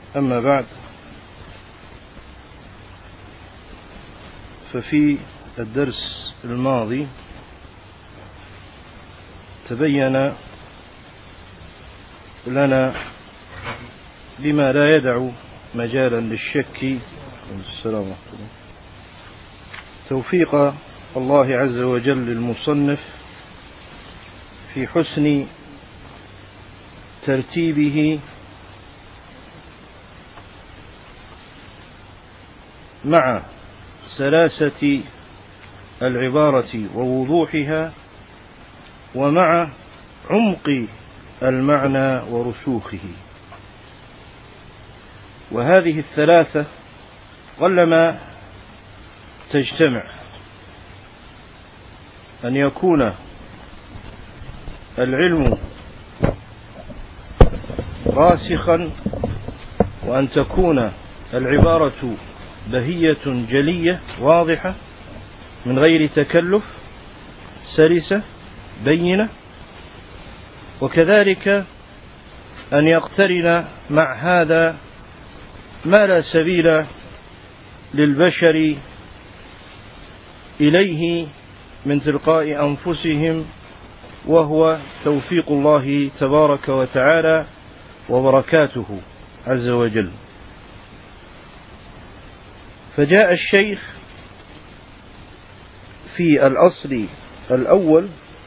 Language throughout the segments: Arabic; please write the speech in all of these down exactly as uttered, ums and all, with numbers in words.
أما بعد، ففي الدرس الماضي تبين لنا بما لا يدع مجالا للشك السلام توفيق الله عز وجل للمصنف في حسن ترتيبه مع سلاسة العبارة ووضوحها، ومع عمق المعنى ورسوخه. وهذه الثلاثة قلما تجتمع، أن يكون العلم راسخا، وأن تكون العبارة بهية جلية واضحة من غير تكلف، سلسة بينة، وكذلك أن يقترن مع هذا ما لا سبيل للبشر إليه من تلقاء أنفسهم، وهو توفيق الله تبارك وتعالى وبركاته عز وجل. فجاء الشيخ في الأصل الأول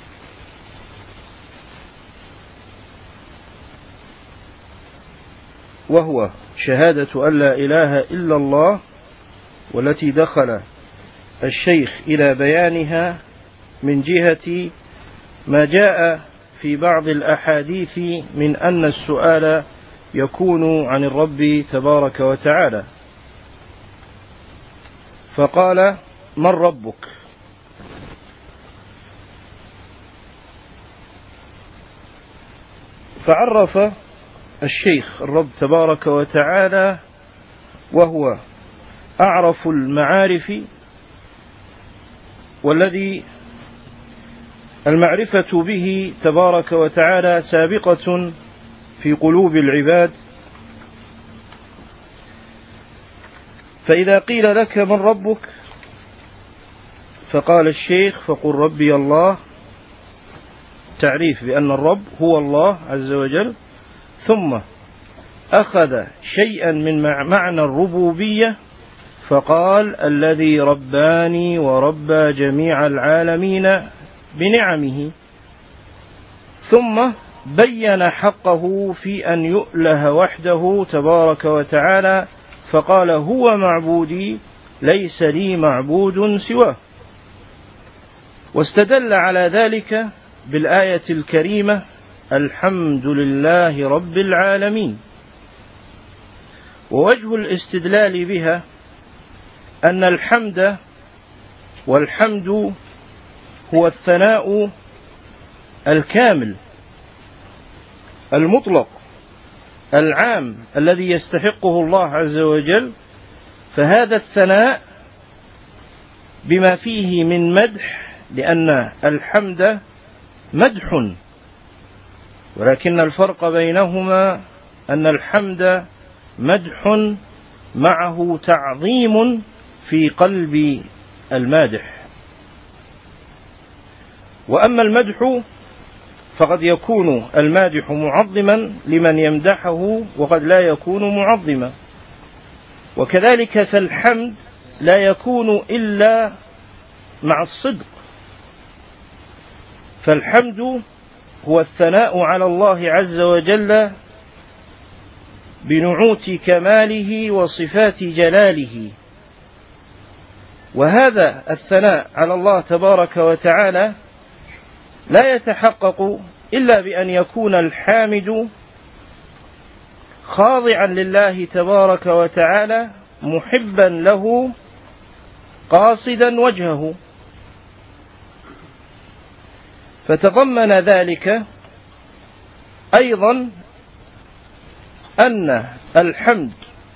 وهو شهادة أن لا إله إلا الله، والتي دخل الشيخ إلى بيانها من جهة ما جاء في بعض الأحاديث من أن السؤال يكون عن الرب تبارك وتعالى. فقال: من ربك؟ فعرف الشيخ الرب تبارك وتعالى وهو أعرف المعارف، والذي المعرفة به تبارك وتعالى سابقة في قلوب العباد. فإذا قيل لك من ربك، فقال الشيخ: فقل ربي الله. تعريف بأن الرب هو الله عز وجل، ثم أخذ شيئا من معنى الربوبية فقال: الذي رباني وربى جميع العالمين بنعمه. ثم بين حقه في أن يؤله وحده تبارك وتعالى، فقال: هو معبودي ليس لي معبود سواه. واستدل على ذلك بالآية الكريمة: الحمد لله رب العالمين. ووجه الاستدلال بها أن الحمد والحمد هو الثناء الكامل المطلق العام الذي يستحقه الله عز وجل. فهذا الثناء بما فيه من مدح، لأن الحمد مدح، ولكن الفرق بينهما أن الحمد مدح معه تعظيم في قلب المادح، وأما المدح فقد يكون المادح معظما لمن يمدحه، وقد لا يكون معظما. وكذلك فالحمد لا يكون إلا مع الصدق. فالحمد هو الثناء على الله عز وجل بنعوت كماله وصفات جلاله، وهذا الثناء على الله تبارك وتعالى لا يتحقق إلا بأن يكون الحامد خاضعا لله تبارك وتعالى، محبا له، قاصدا وجهه. فتضمن ذلك أيضا أن الحمد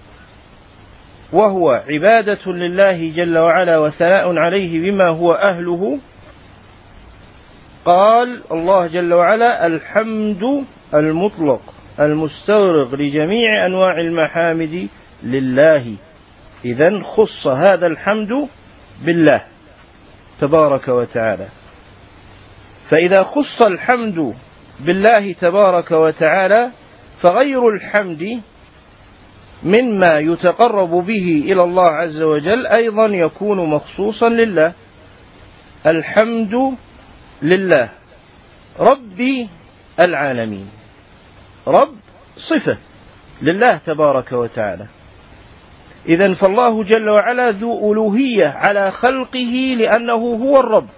وهو عبادة لله جل وعلا وثناء عليه بما هو أهله. قال الله جل وعلا: الحمد المطلق المستغرق لجميع أنواع المحامد لله. إذن خص هذا الحمد بالله تبارك وتعالى. فإذا خص الحمد بالله تبارك وتعالى فغير الحمد مما يتقرب به إلى الله عز وجل أيضا يكون مخصوصا لله. الحمد لله رب العالمين، رب صفة لله تبارك وتعالى. إذن فالله جل وعلا ذو ألوهية على خلقه لأنه هو الرب،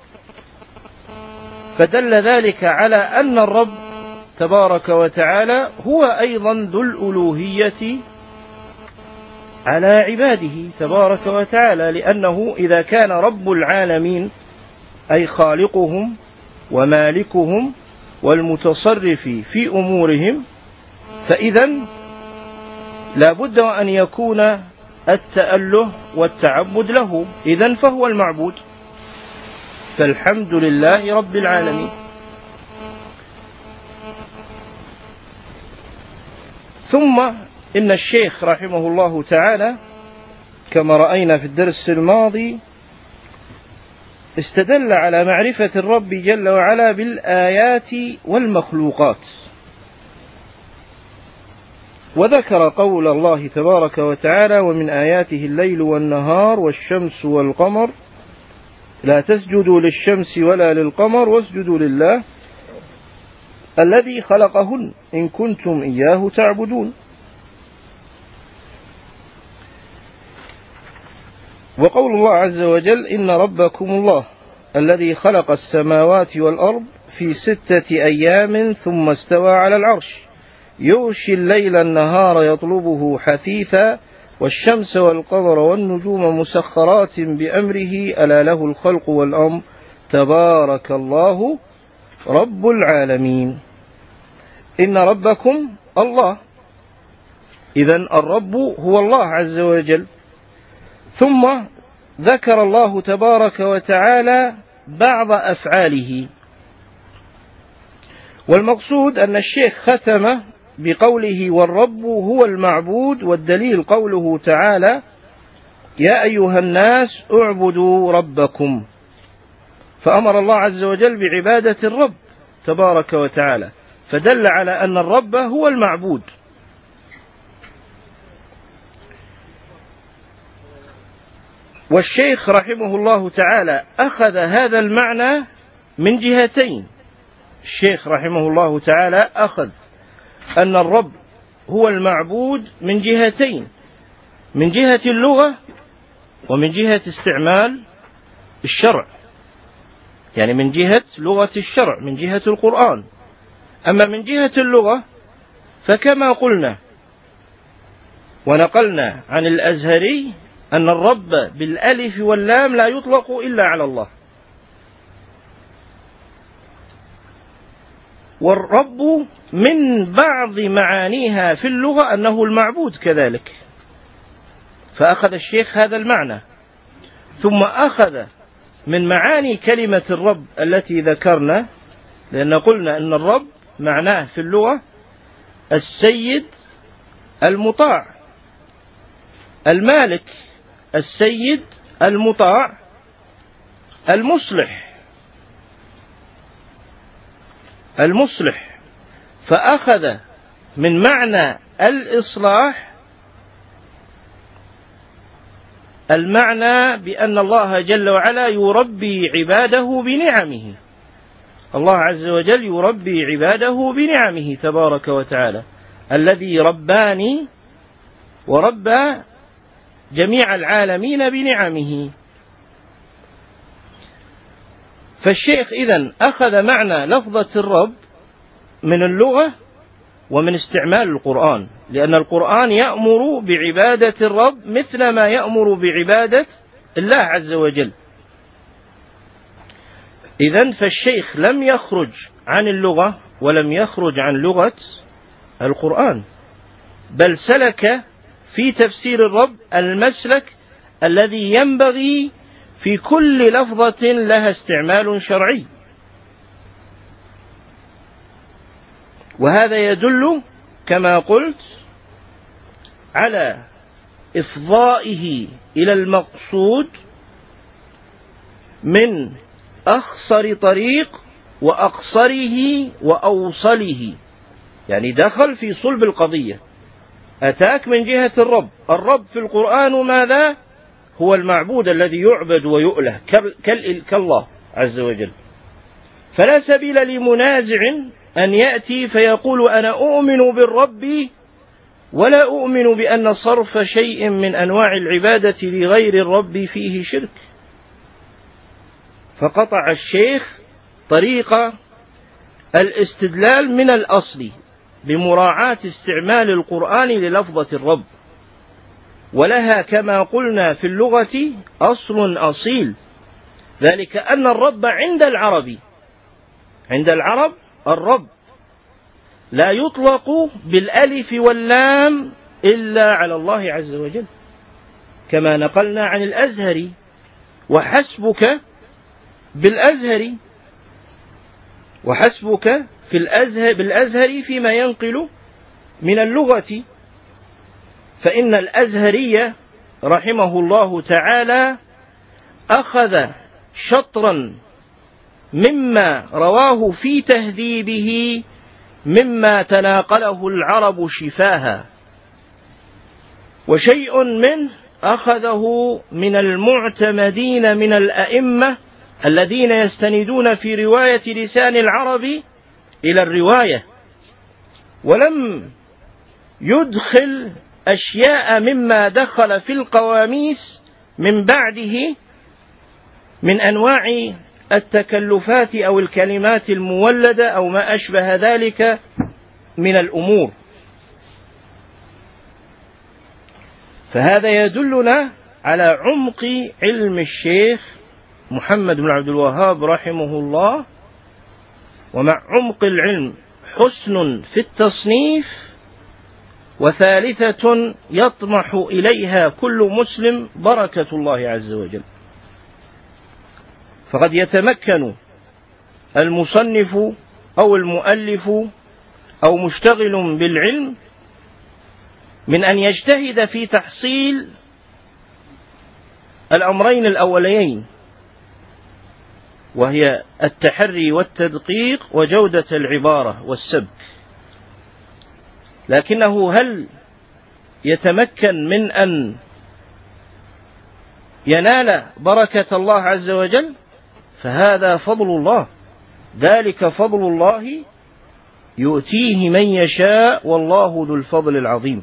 فدل ذلك على أن الرب تبارك وتعالى هو أيضا ذو الألوهية على عباده تبارك وتعالى، لأنه إذا كان رب العالمين أي خالقهم ومالكهم والمتصرف في أمورهم، فإذن لا بد أن يكون التأله والتعبد له، إذن فهو المعبود. فالحمد لله رب العالمين. ثم إن الشيخ رحمه الله تعالى كما رأينا في الدرس الماضي استدل على معرفة الرب جل وعلا بالآيات والمخلوقات، وذكر قول الله تبارك وتعالى: ومن آياته الليل والنهار والشمس والقمر لا تسجدوا للشمس ولا للقمر واسجدوا لله الذي خلقهن إن كنتم إياه تعبدون. وقول الله عز وجل: إن ربكم الله الذي خلق السماوات والأرض في ستة أيام ثم استوى على العرش يغشي الليل النهار يطلبه حثيثا والشمس والقمر والنجوم مسخرات بأمره ألا له الخلق والأمر تبارك الله رب العالمين. إن ربكم الله، إذن الرب هو الله عز وجل. ثم ذكر الله تبارك وتعالى بعض أفعاله، والمقصود أن الشيخ ختم بقوله: والرب هو المعبود، والدليل قوله تعالى: يا أيها الناس اعبدوا ربكم. فأمر الله عز وجل بعبادة الرب تبارك وتعالى، فدل على أن الرب هو المعبود. والشيخ رحمه الله تعالى أخذ هذا المعنى من جهتين. الشيخ رحمه الله تعالى أخذ أن الرب هو المعبود من جهتين: من جهة اللغة ومن جهة استعمال الشرع، يعني من جهة لغة الشرع، من جهة القرآن. أما من جهة اللغة فكما قلنا ونقلنا عن الأزهري أن الرب بالألف واللام لا يطلق إلا على الله، والرب من بعض معانيها في اللغة أنه المعبود كذلك، فأخذ الشيخ هذا المعنى. ثم أخذ من معاني كلمة الرب التي ذكرنا، لأن قلنا أن الرب معناه في اللغة السيد المطاع، المالك، السيد المطاع، المصلح المصلح فأخذ من معنى الإصلاح المعنى بأن الله جل وعلا يربي عباده بنعمه. الله عز وجل يربي عباده بنعمه تبارك وتعالى، الذي رباني وربى جميع العالمين بنعمه. فالشيخ إذن أخذ معنى لفظة الرب من اللغة ومن استعمال القرآن، لأن القرآن يأمر بعبادة الرب مثل ما يأمر بعبادة الله عز وجل. إذن فالشيخ لم يخرج عن اللغة ولم يخرج عن لغة القرآن، بل سلك في تفسير الرب المسلك الذي ينبغي في كل لفظة لها استعمال شرعي. وهذا يدل كما قلت على إفضائه إلى المقصود من أخصر طريق وأقصره وأوصله، يعني دخل في صلب القضية، أتاك من جهة الرب. الرب في القرآن ماذا؟ هو المعبود الذي يعبد ويؤله كالله عز وجل. فلا سبيل لمنازع أن يأتي فيقول أنا أؤمن بالرب ولا أؤمن بأن صرف شيء من أنواع العبادة لغير الرب فيه شرك. فقطع الشيخ طريق الاستدلال من الأصل بمراعاة استعمال القرآن للفظة الرب، ولها كما قلنا في اللغة أصل أصيل، ذلك أن الرب عند العرب عند العرب الرب لا يطلق بالألف واللام إلا على الله عز وجل، كما نقلنا عن الأزهري وحسبك بالأزهري وحسبك في الأزهر بالأزهري فيما ينقل من اللغة. فإن الأزهري رحمه الله تعالى أخذ شطرا مما رواه في تهذيبه مما تناقله العرب شفاها، وشيء منه أخذه من المعتمدين من الأئمة الذين يستندون في رواية لسان العرب إلى الرواية، ولم يدخل أشياء مما دخل في القواميس من بعده من أنواع التكلفات أو الكلمات المولدة أو ما أشبه ذلك من الأمور. فهذا يدلنا على عمق علم الشيخ محمد بن عبد الوهاب رحمه الله، ومع عمق العلم حسن في التصنيف، وثالثة يطمح إليها كل مسلم بركة الله عز وجل. فقد يتمكن المصنف أو المؤلف أو مشتغل بالعلم من أن يجتهد في تحصيل الأمرين الأوليين، وهي التحري والتدقيق وجودة العبارة والسبك، لكنه هل يتمكن من أن ينال بركة الله عز وجل؟ فهذا فضل الله، ذلك فضل الله يؤتيه من يشاء والله ذو الفضل العظيم.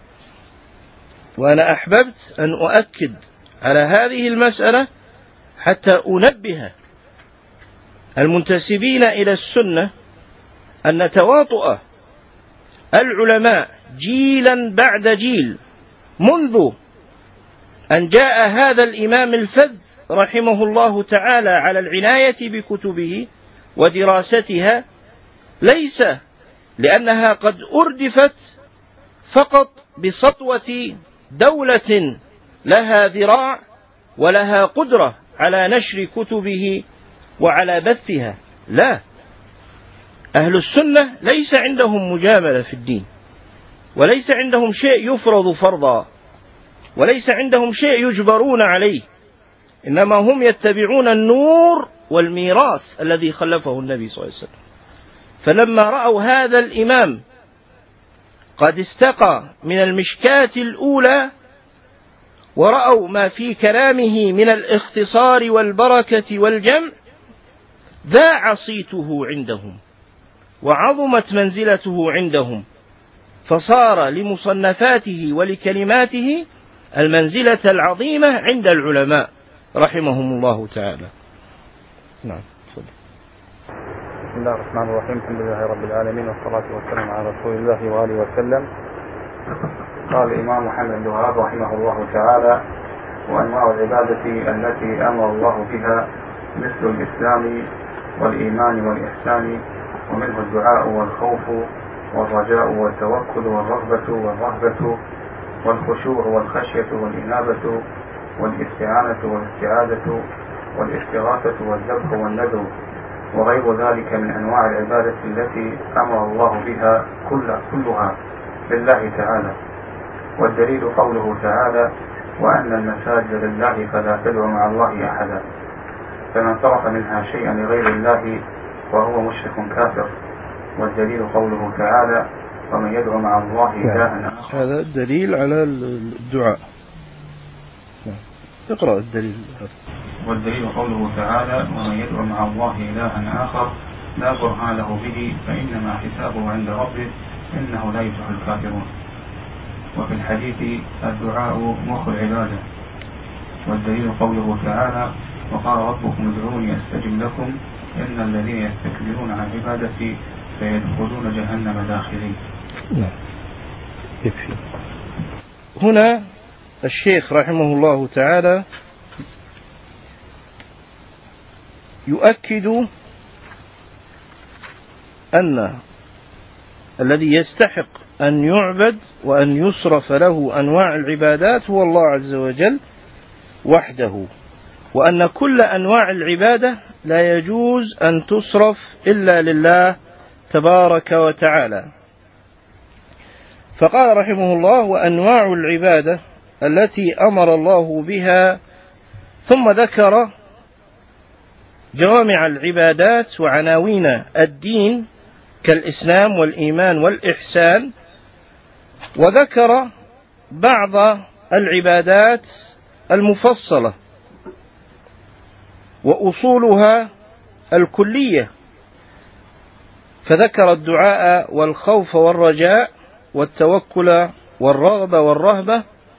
وأنا أحببت أن أؤكد على هذه المسألة حتى أنبه المنتسبين إلى السنة أن تواطؤ العلماء جيلا بعد جيل منذ أن جاء هذا الإمام الفذ رحمه الله تعالى على العناية بكتبه ودراستها، ليس لأنها قد أردفت فقط بسطوة دولة لها ذراع ولها قدرة على نشر كتبه وعلى بثها، لا، أهل السنة ليس عندهم مجاملة في الدين، وليس عندهم شيء يفرض فرضا، وليس عندهم شيء يجبرون عليه، إنما هم يتبعون النور والميراث الذي خلفه النبي صلى الله عليه وسلم. فلما رأوا هذا الإمام قد استقى من المشكاة الأولى ورأوا ما في كلامه من الاختصار والبركة والجمع، ذاع صيته عندهم وعظمت منزلته عندهم، فصار لمصنفاته ولكلماته المنزلة العظيمة عند العلماء رحمهم الله تعالى. نعم. بسم الله الرحمن الرحيم، الحمد لله رب العالمين، والصلاة والسلام على رسول الله وآله وسلم. قال الإمام محمد بن وهاب رحمه الله تعالى: وأنواع العبادة التي أمر الله بها مثل الإسلام والإيمان والإحسان، ومنه الدعاء والخوف والرجاء والتوكل والرغبة والرهبة والخشوع والخشية والإنابة والاستعانة والاستعاذة والاستغاثة والذبح والنذر وغير ذلك من أنواع العبادة التي أمر الله بها كل كلها لله تعالى. والدليل قوله تعالى: وأن المساجد لله فلا تدعوا مع الله أحدا. فمن صرف منها شيئا لغير الله فهو مشرك كافر. والدليل قوله تعالى: ومن يدعو مع الله إلها آخر. هذا الدليل على الدعاء. اقرأ الدليل. والدليل قوله تعالى: ومن يدعو مع الله إلها آخر لا برهان له به فإنما حسابه عند ربه إنه لا يفلح الكافرون. وفي الحديث: الدعاء مخ العبادة. والدليل قوله تعالى: وقال ربكم ادعوني أستجب لكم إن الذين يستكبرون عن عبادتي سيدخلون جهنم داخلين. هنا الشيخ رحمه الله تعالى يؤكد أن الذي يستحق أن يعبد وأن يصرف له أنواع العبادات هو الله عز وجل وحده، وأن كل أنواع العبادة لا يجوز أن تصرف إلا لله تبارك وتعالى. فقال رحمه الله: وأنواع العبادة التي أمر الله بها، ثم ذكر جوامع العبادات وعناوين الدين كالإسلام والإيمان والإحسان، وذكر بعض العبادات المفصلة وأصولها الكلية، فذكر الدعاء والخوف والرجاء والتوكل والرغبة والرهبة،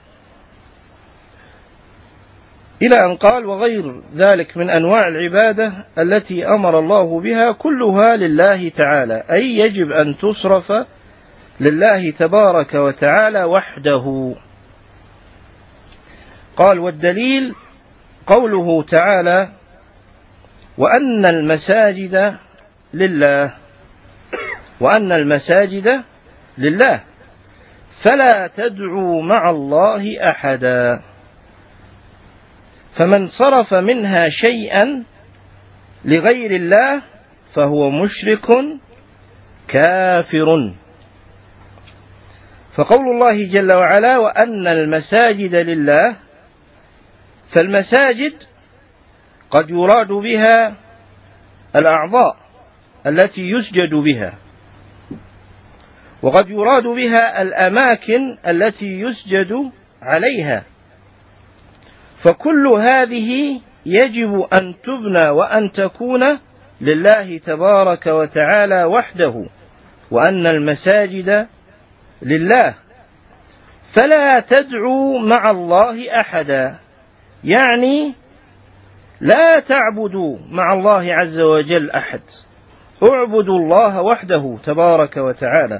إلى أن قال: وغير ذلك من أنواع العبادة التي أمر الله بها كلها لله تعالى، أي يجب أن تصرف لله تبارك وتعالى وحده. قال: والدليل قوله تعالى: وأن المساجد لله، وأن المساجد لله فلا تدعوا مع الله أحدا، فمن صرف منها شيئا لغير الله فهو مشرك كافر. فقول الله جل وعلا: وأن المساجد لله، فالمساجد قد يراد بها الأعضاء التي يسجد بها، وقد يراد بها الأماكن التي يسجد عليها، فكل هذه يجب أن تبنى وأن تكون لله تبارك وتعالى وحده. وأن المساجد لله فلا تدعوا مع الله أحدا، يعني لا تعبدوا مع الله عز وجل أحد، اعبدوا الله وحده تبارك وتعالى.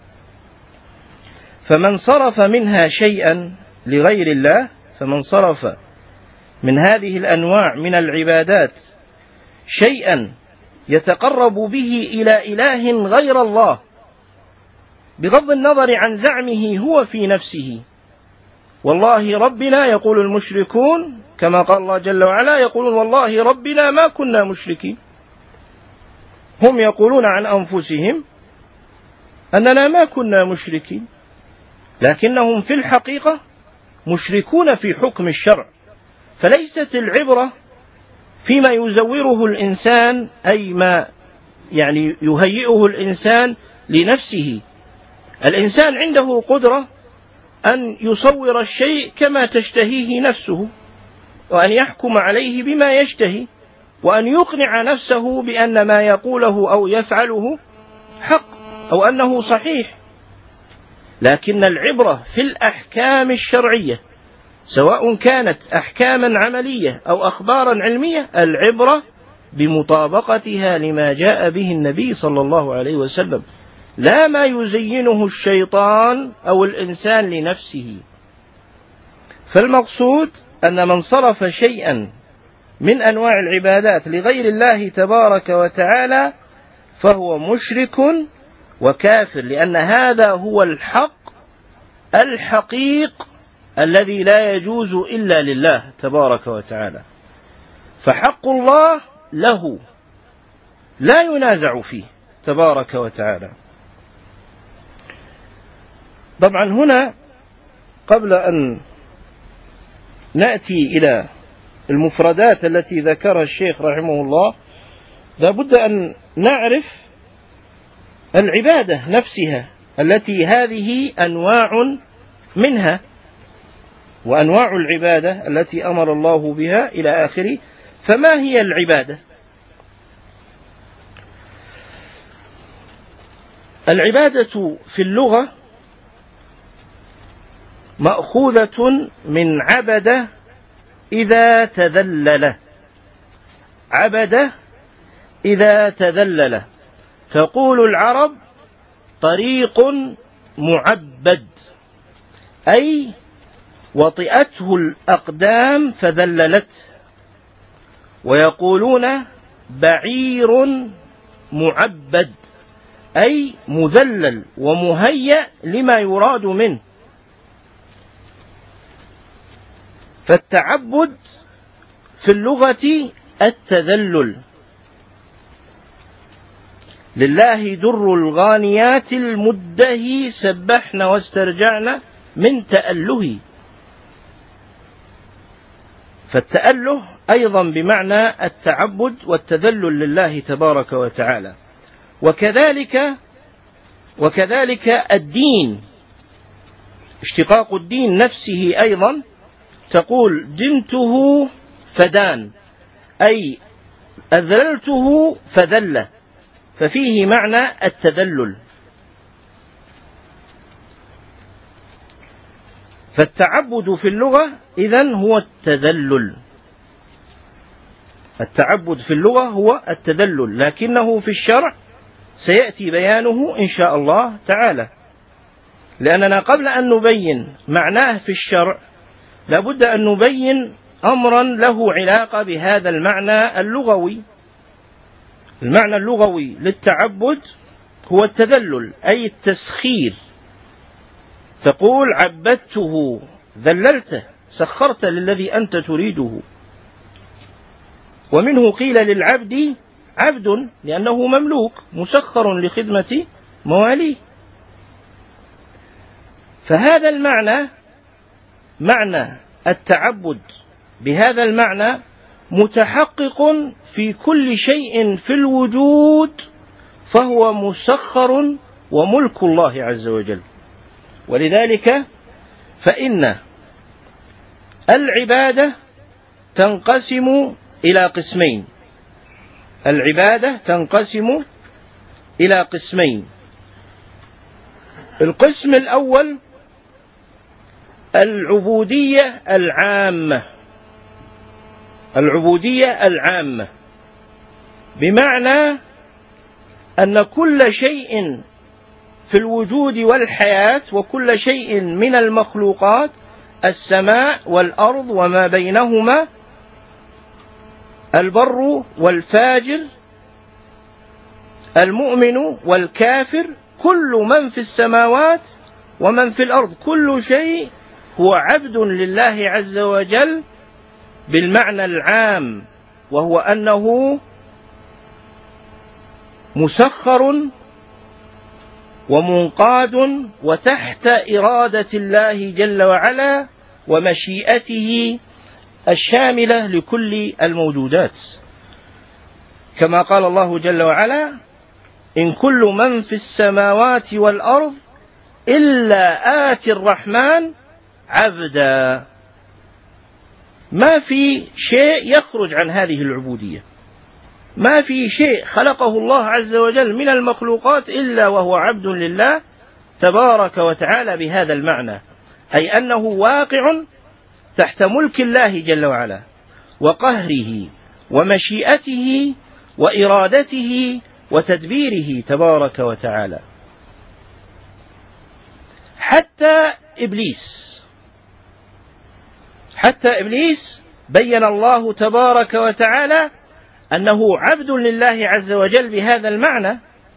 فمن صرف منها شيئا لغير الله، فمن صرف من هذه الأنواع من العبادات شيئا يتقرب به إلى إله غير الله، بغض النظر عن زعمه هو في نفسه، والله ربنا يقول المشركون كما قال الله جل وعلا: يقولون والله ربنا ما كنا مشركين. هم يقولون عن أنفسهم أننا ما كنا مشركين، لكنهم في الحقيقة مشركون في حكم الشرع. فليست العبرة فيما يزوره الإنسان، أي ما يعني يهيئه الإنسان لنفسه. الإنسان عنده قدرة أن يصور الشيء كما تشتهيه نفسه، وأن يحكم عليه بما يشتهي، وأن يقنع نفسه بأن ما يقوله أو يفعله حق أو أنه صحيح. لكن العبرة في الأحكام الشرعية، سواء كانت أحكاما عملية أو أخبارا علمية، العبرة بمطابقتها لما جاء به النبي صلى الله عليه وسلم، لا ما يزينه الشيطان أو الإنسان لنفسه. فالمقصود أن من صرف شيئا من أنواع العبادات لغير الله تبارك وتعالى فهو مشرك وكافر، لأن هذا هو الحق الحقيق الذي لا يجوز إلا لله تبارك وتعالى. فحق الله له، لا ينازع فيه تبارك وتعالى. طبعا هنا قبل أن نأتي إلى المفردات التي ذكرها الشيخ رحمه الله لابد أن نعرف العبادة نفسها التي هذه أنواع منها، وأنواع العبادة التي أمر الله بها إلى آخره. فما هي العبادة؟ العبادة في اللغة مأخوذة من عبد إذا تذلل، عبد إذا تذلل. تقول العرب طريق معبد، أي وطئته الأقدام فذللته. ويقولون بعير معبد، أي مذلل ومهيأ لما يراد منه. فالتعبد في اللغة التذلل. لله در الغانيات المدهي سبحن واسترجعن من تأله. فالتأله أيضا بمعنى التعبد والتذلل لله تبارك وتعالى. وكذلك وكذلك الدين، اشتقاق الدين نفسه أيضا تقول دنته فدان، أي أذللته فذل، ففيه معنى التذلل. فالتعبد في اللغة إذن هو التذلل. التعبد في اللغة هو التذلل، لكنه في الشرع سيأتي بيانه إن شاء الله تعالى، لأننا قبل أن نبين معناه في الشرع لابد أن نبين أمرا له علاقة بهذا المعنى اللغوي. المعنى اللغوي للتعبد هو التذلل، أي التسخير. تقول عبدته، ذللته، سخرت للذي أنت تريده. ومنه قيل للعبد عبد لأنه مملوك مسخر لخدمة مواليه. فهذا المعنى، معنى التعبد بهذا المعنى، متحقق في كل شيء في الوجود، فهو مسخر وملك الله عز وجل. ولذلك فإن العبادة تنقسم إلى قسمين. العبادة تنقسم إلى قسمين. القسم الأول العبودية العامة. العبودية العامة بمعنى أن كل شيء في الوجود والحياة وكل شيء من المخلوقات، السماء والأرض وما بينهما، البر والفاجر، المؤمن والكافر، كل من في السماوات ومن في الأرض، كل شيء هو عبد لله عز وجل بالمعنى العام، وهو أنه مسخر ومنقاد وتحت إرادة الله جل وعلا ومشيئته الشاملة لكل الموجودات. كما قال الله جل وعلا: إن كل من في السماوات والأرض إلا آتي الرحمن عبدا. ما في شيء يخرج عن هذه العبودية، ما في شيء خلقه الله عز وجل من المخلوقات إلا وهو عبد لله تبارك وتعالى بهذا المعنى، أي أنه واقع تحت ملك الله جل وعلا وقهره ومشيئته وإرادته وتدبيره تبارك وتعالى. حتى إبليس حتى إبليس بين الله تبارك وتعالى أنه عبد لله عز وجل بهذا المعنى.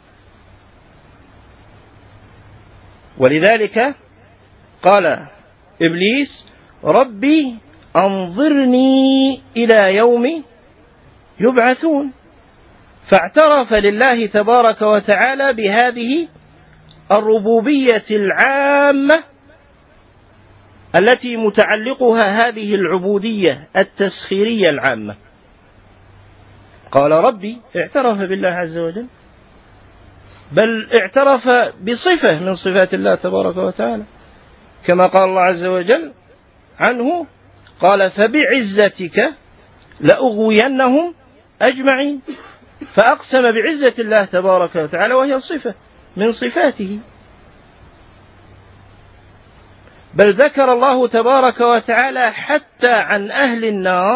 ولذلك قال إبليس: ربي أنظرني إلى يوم يبعثون. فاعترف لله تبارك وتعالى بهذه الربوبية العامة التي متعلقها هذه العبودية التسخيرية العامة. قال ربي، اعترف بالله عز وجل، بل اعترف بصفة من صفات الله تبارك وتعالى، كما قال الله عز وجل عنه: قال فبعزتك لأغوينهم أجمعين. فأقسم بعزة الله تبارك وتعالى، وهي صفة من صفاته. بل ذكر الله تبارك وتعالى حتى عن أهل النار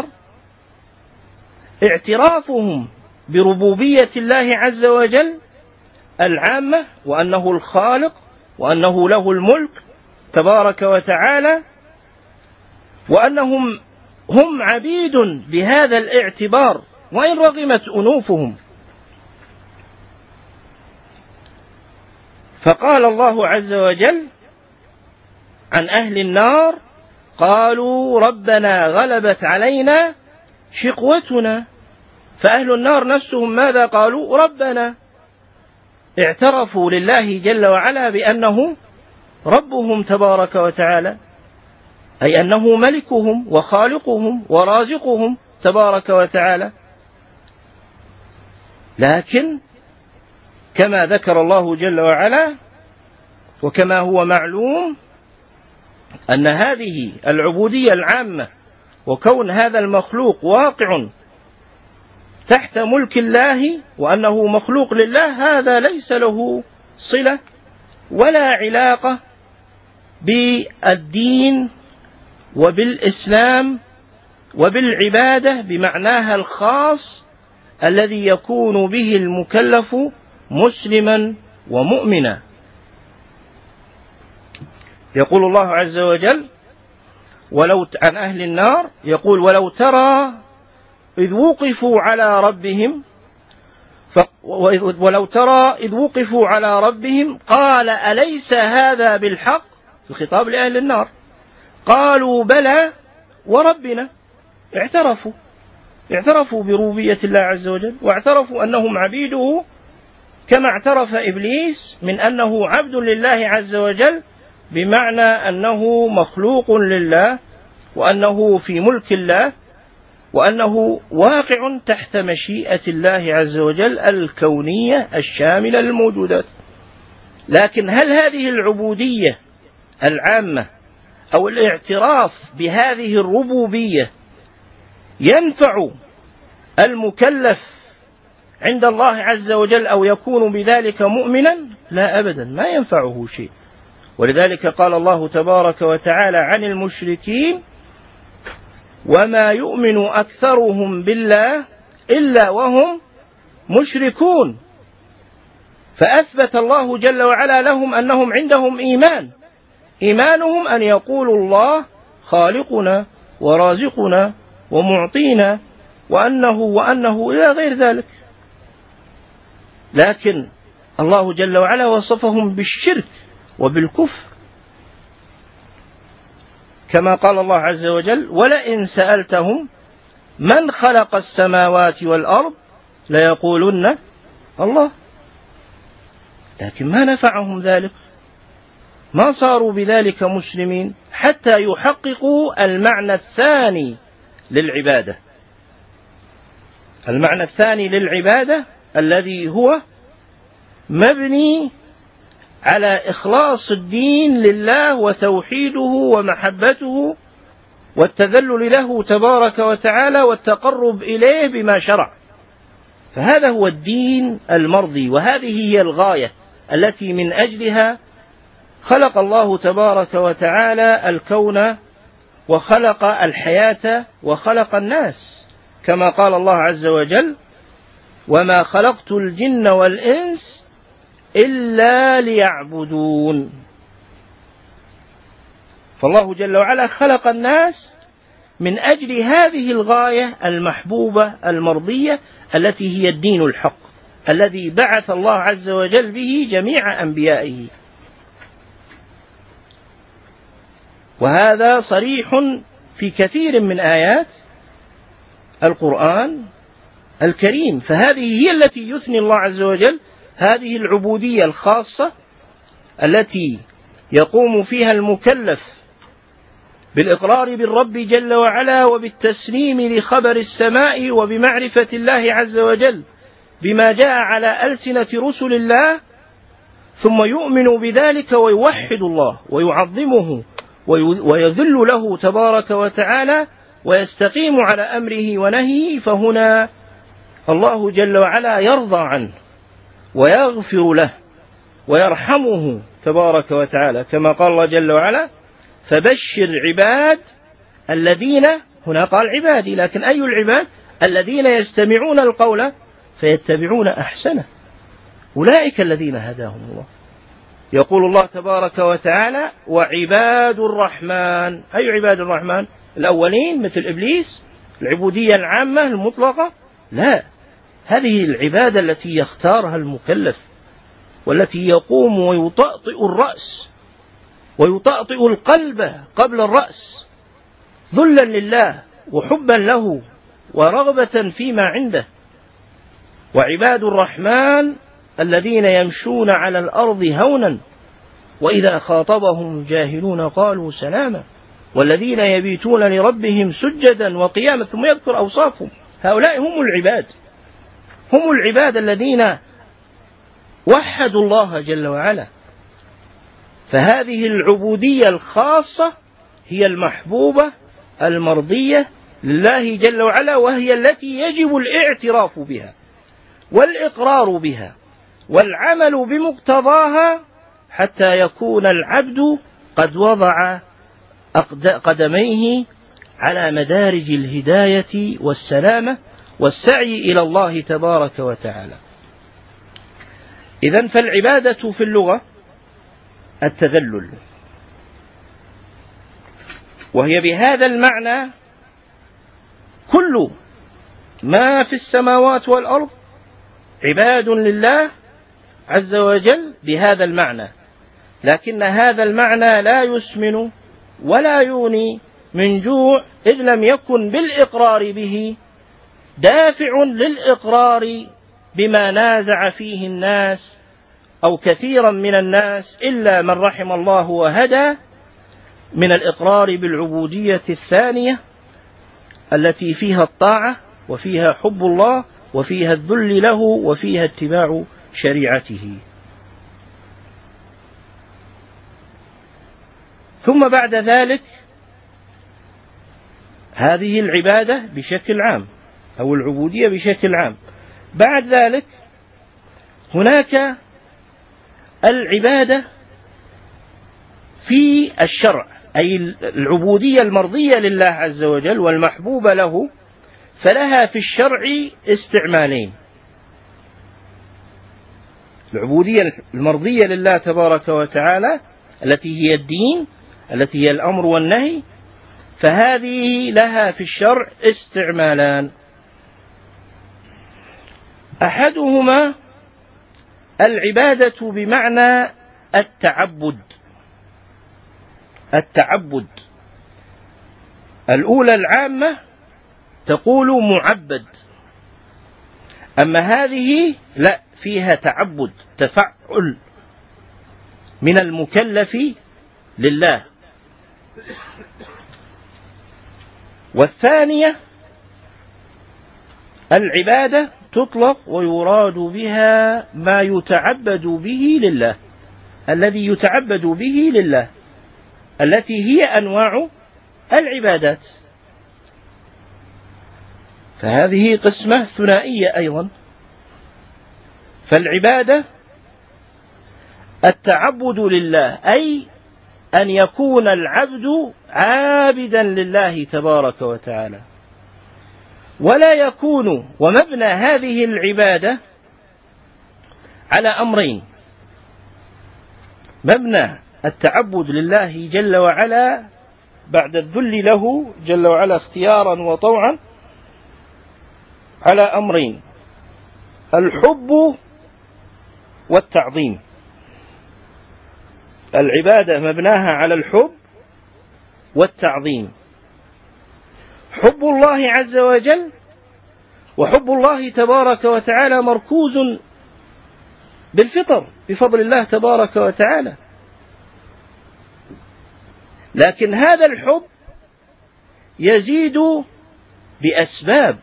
اعترافهم بربوبية الله عز وجل العامة، وأنه الخالق، وأنه له الملك تبارك وتعالى، وأنهم هم عبيد بهذا الاعتبار وإن رغمت أنوفهم. فقال الله عز وجل عن أهل النار: قالوا ربنا غلبت علينا شقوتنا. فأهل النار نفسهم ماذا قالوا؟ ربنا. اعترفوا لله جل وعلا بأنه ربهم تبارك وتعالى، أي أنه ملكهم وخالقهم ورازقهم تبارك وتعالى. لكن كما ذكر الله جل وعلا وكما هو معلوم أن هذه العبودية العامة وكون هذا المخلوق واقع تحت ملك الله وأنه مخلوق لله، هذا ليس له صلة ولا علاقة بالدين وبالإسلام وبالعبادة بمعناها الخاص الذي يكون به المكلف مسلما ومؤمنا. يقول الله عز وجل ولو عن أهل النار، يقول: ولو ترى إذ وقفوا على ربهم ولو ترى إذ وقفوا على ربهم قال أليس هذا بالحق؟ الخطاب لأهل النار. قالوا بلى وربنا. اعترفوا اعترفوا بربوبية الله عز وجل، واعترفوا أنهم عبيده، كما اعترف إبليس من أنه عبد لله عز وجل، بمعنى أنه مخلوق لله، وأنه في ملك الله، وأنه واقع تحت مشيئة الله عز وجل الكونية الشاملة للموجودات. لكن هل هذه العبودية العامة أو الاعتراف بهذه الربوبية ينفع المكلف عند الله عز وجل أو يكون بذلك مؤمنا؟ لا أبدا، ما ينفعه شيء. ولذلك قال الله تبارك وتعالى عن المشركين: وما يؤمن أكثرهم بالله إلا وهم مشركون. فأثبت الله جل وعلا لهم أنهم عندهم إيمان، إيمانهم أن يقولوا الله خالقنا ورازقنا ومعطينا، وأنه وأنه إلى غير ذلك. لكن الله جل وعلا وصفهم بالشرك وبالكفر، كما قال الله عز وجل: ولئن سألتهم من خلق السماوات والأرض ليقولن الله. لكن ما نفعهم ذلك، ما صاروا بذلك مسلمين حتى يحققوا المعنى الثاني للعبادة. المعنى الثاني للعبادة الذي هو مبني على إخلاص الدين لله وتوحيده ومحبته والتذلل له تبارك وتعالى والتقرب إليه بما شرع. فهذا هو الدين المرضي، وهذه هي الغاية التي من أجلها خلق الله تبارك وتعالى الكون وخلق الحياة وخلق الناس، كما قال الله عز وجل: وما خلقت الجن والإنس إلا ليعبدون. فالله جل وعلا خلق الناس من أجل هذه الغاية المحبوبة المرضية التي هي الدين الحق الذي بعث الله عز وجل به جميع أنبيائه. وهذا صريح في كثير من آيات القرآن الكريم. فهذه هي التي يثني الله عز وجل، هذه العبودية الخاصة التي يقوم فيها المكلف بالإقرار بالرب جل وعلا وبالتسليم لخبر السماء وبمعرفة الله عز وجل بما جاء على ألسنة رسل الله، ثم يؤمن بذلك ويوحد الله ويعظمه ويذل له تبارك وتعالى ويستقيم على أمره ونهيه. فهنا الله جل وعلا يرضى عنه ويغفر له ويرحمه تبارك وتعالى، كما قال الله جل وعلا: فبشر عباد الذين، هنا قال عبادي، لكن أي العباد؟ الذين يستمعون القول فيتبعون أحسنه، أولئك الذين هداهم الله. يقول الله تبارك وتعالى: وعباد الرحمن. أي عباد الرحمن؟ الأولين مثل إبليس، العبودية العامة المطلقة؟ لا، هذه العبادة التي يختارها المكلف، والتي يقوم ويطأطئ الرأس ويطأطئ القلب قبل الرأس ذلا لله وحبا له ورغبة فيما عنده. وعباد الرحمن الذين يمشون على الأرض هونا وإذا خاطبهم الجاهلون قالوا سلاما والذين يبيتون لربهم سجدا وقياما، ثم يذكر أوصافهم. هؤلاء هم العباد، هم العباد الذين وحدوا الله جل وعلا. فهذه العبودية الخاصة هي المحبوبة المرضية لله جل وعلا، وهي التي يجب الاعتراف بها والإقرار بها والعمل بمقتضاها حتى يكون العبد قد وضع قدميه على مدارج الهداية والسلامة والسعي إلى الله تبارك وتعالى. إذن فالعبادة في اللغة التذلل، وهي بهذا المعنى كل ما في السماوات والأرض عباد لله عز وجل بهذا المعنى، لكن هذا المعنى لا يسمن ولا يغني من جوع، إذ لم يكن بالإقرار به دافع للإقرار بما نازع فيه الناس أو كثيرا من الناس إلا من رحم الله وهدى، من الإقرار بالعبودية الثانية التي فيها الطاعة وفيها حب الله وفيها الذل له وفيها اتباع شريعته. ثم بعد ذلك هذه العبادة بشكل عام أو العبودية بشكل عام. بعد ذلك هناك العبادة في الشرع، أي العبودية المرضية لله عز وجل والمحبوبة له، فلها في الشرع استعمالين: العبودية المرضية لله تبارك وتعالى التي هي الدين، التي هي الأمر والنهي، فهذه لها في الشرع استعمالان. أحدهما العبادة بمعنى التعبد، التعبد الأولى العامة تقول معبد، أما هذه لا، فيها تعبد، تفعل من المكلف لله. والثانية العبادة تطلق ويراد بها ما يتعبد به لله، الذي يتعبد به لله، التي هي أنواع العبادات. فهذه قسمة ثنائية أيضا. فالعبادة التعبد لله، أي أن يكون العبد عابدا لله تبارك وتعالى، ولا يكون، ومبنى هذه العبادة على أمرين: مبنى التعبد لله جل وعلا بعد الذل له جل وعلا اختيارا وطوعا على أمرين: الحب والتعظيم. العبادة مبناها على الحب والتعظيم. حب الله عز وجل وحب الله تبارك وتعالى مركوز بالفطر بفضل الله تبارك وتعالى، لكن هذا الحب يزيد بأسباب،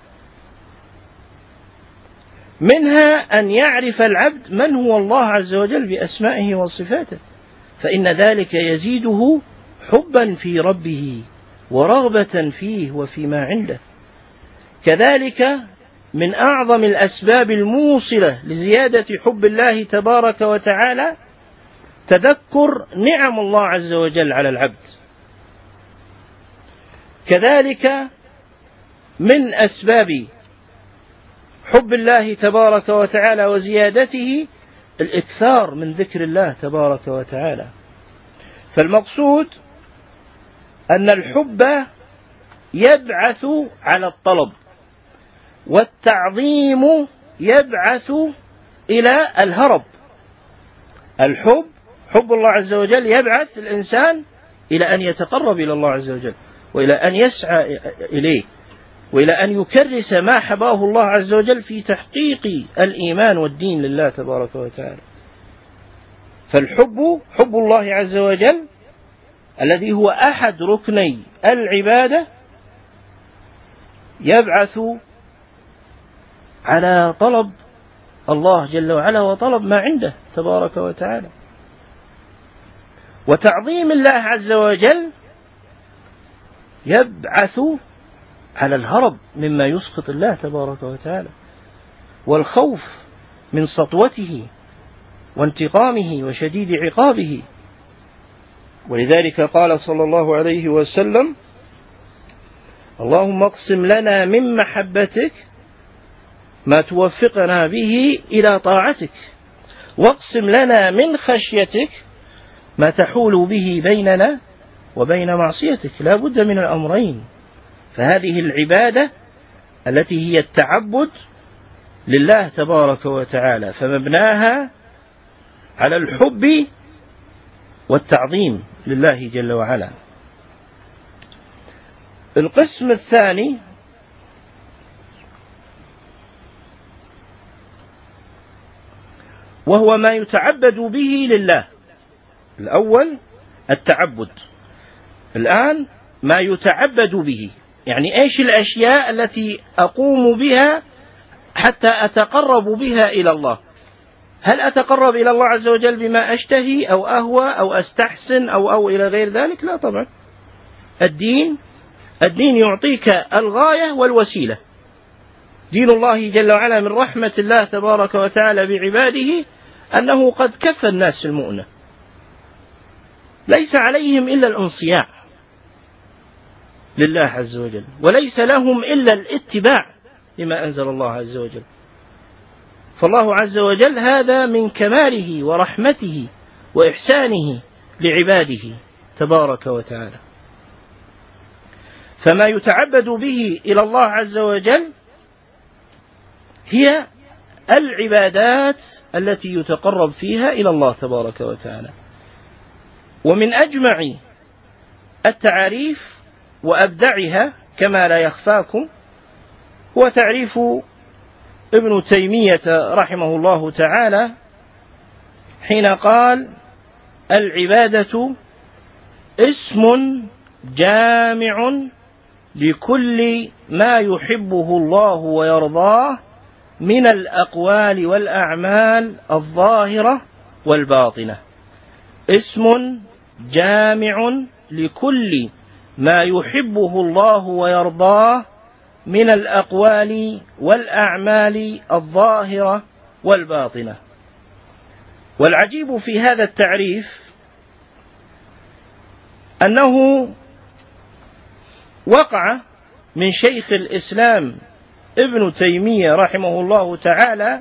منها أن يعرف العبد من هو الله عز وجل بأسمائه وصفاته، فإن ذلك يزيده حبا في ربه ورغبة فيه وفيما عنده. كذلك من أعظم الأسباب الموصلة لزيادة حب الله تبارك وتعالى تذكر نعم الله عز وجل على العبد. كذلك من أسباب حب الله تبارك وتعالى وزيادته الإكثار من ذكر الله تبارك وتعالى. فالمقصود أن الحب يبعث على الطلب، والتعظيم يبعث إلى الهرب. الحب حب الله عز وجل يبعث الإنسان إلى أن يتقرب إلى الله عز وجل، وإلى أن يسعى إليه، وإلى أن يكرس ما حباه الله عز وجل في تحقيق الإيمان والدين لله تبارك وتعالى. فالحب حب الله عز وجل الذي هو أحد ركني العبادة يبعث على طلب الله جل وعلا وطلب ما عنده تبارك وتعالى. وتعظيم الله عز وجل يبعث على الهرب مما يسخط الله تبارك وتعالى، والخوف من سطوته وانتقامه وشديد عقابه. ولذلك قال صلى الله عليه وسلم: اللهم اقسم لنا من محبتك ما توفقنا به إلى طاعتك، واقسم لنا من خشيتك ما تحول به بيننا وبين معصيتك. لا بد من الأمرين. فهذه العبادة التي هي التعبد لله تبارك وتعالى فمبناها على الحب والتعظيم لله جل وعلا. القسم الثاني وهو ما يتعبد به لله. الأول التعبد، الآن ما يتعبد به، يعني إيش الأشياء التي أقوم بها حتى أتقرب بها إلى الله. هل أتقرب إلى الله عز وجل بما أشتهي أو أهوى أو أستحسن أو أو إلى غير ذلك؟ لا طبعا. الدين الدين يعطيك الغاية والوسيلة. دين الله جل وعلا من رحمة الله تبارك وتعالى بعباده أنه قد كفى الناس المؤنة، ليس عليهم إلا الانصياع لله عز وجل، وليس لهم إلا الاتباع لما أنزل الله عز وجل. فالله عز وجل هذا من كماله ورحمته وإحسانه لعباده تبارك وتعالى. فما يتعبد به إلى الله عز وجل هي العبادات التي يتقرب فيها إلى الله تبارك وتعالى. ومن أجمع التعاريف وأبدعها كما لا يخفاكم هو تعريف ابن تيمية رحمه الله تعالى حين قال: العبادة اسم جامع لكل ما يحبه الله ويرضاه من الأقوال والأعمال الظاهرة والباطنة. اسم جامع لكل ما يحبه الله ويرضاه من الأقوال والأعمال الظاهرة والباطنة. والعجيب في هذا التعريف أنه وقع من شيخ الإسلام ابن تيمية رحمه الله تعالى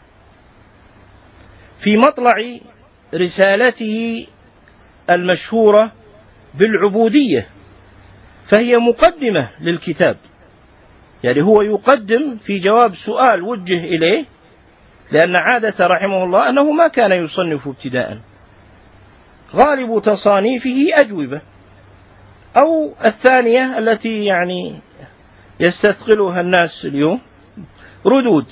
في مطلع رسالته المشهورة بالعبودية، فهي مقدمة للكتاب، يعني هو يقدم في جواب سؤال وجه إليه، لأن عادة رحمه الله أنه ما كان يصنف ابتداء، غالب تصانيفه أجوبة، أو الثانية التي يعني يستثقلها الناس اليوم ردود.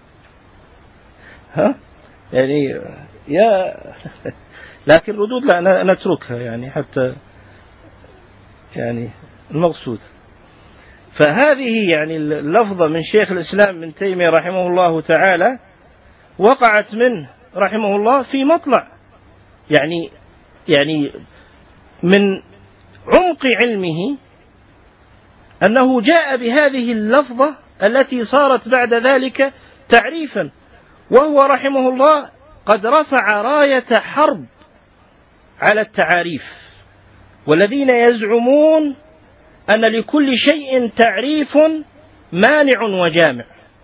ها يعني يا لكن ردود لا نتركها يعني حتى يعني المقصود. فهذه يعني اللفظة من شيخ الإسلام ابن تيمية رحمه الله تعالى وقعت منه رحمه الله في مطلع يعني يعني من عمق علمه أنه جاء بهذه اللفظة التي صارت بعد ذلك تعريفا، وهو رحمه الله قد رفع راية حرب على التعاريف، والذين يزعمون أن لكل شيء تعريف مانع وجامع.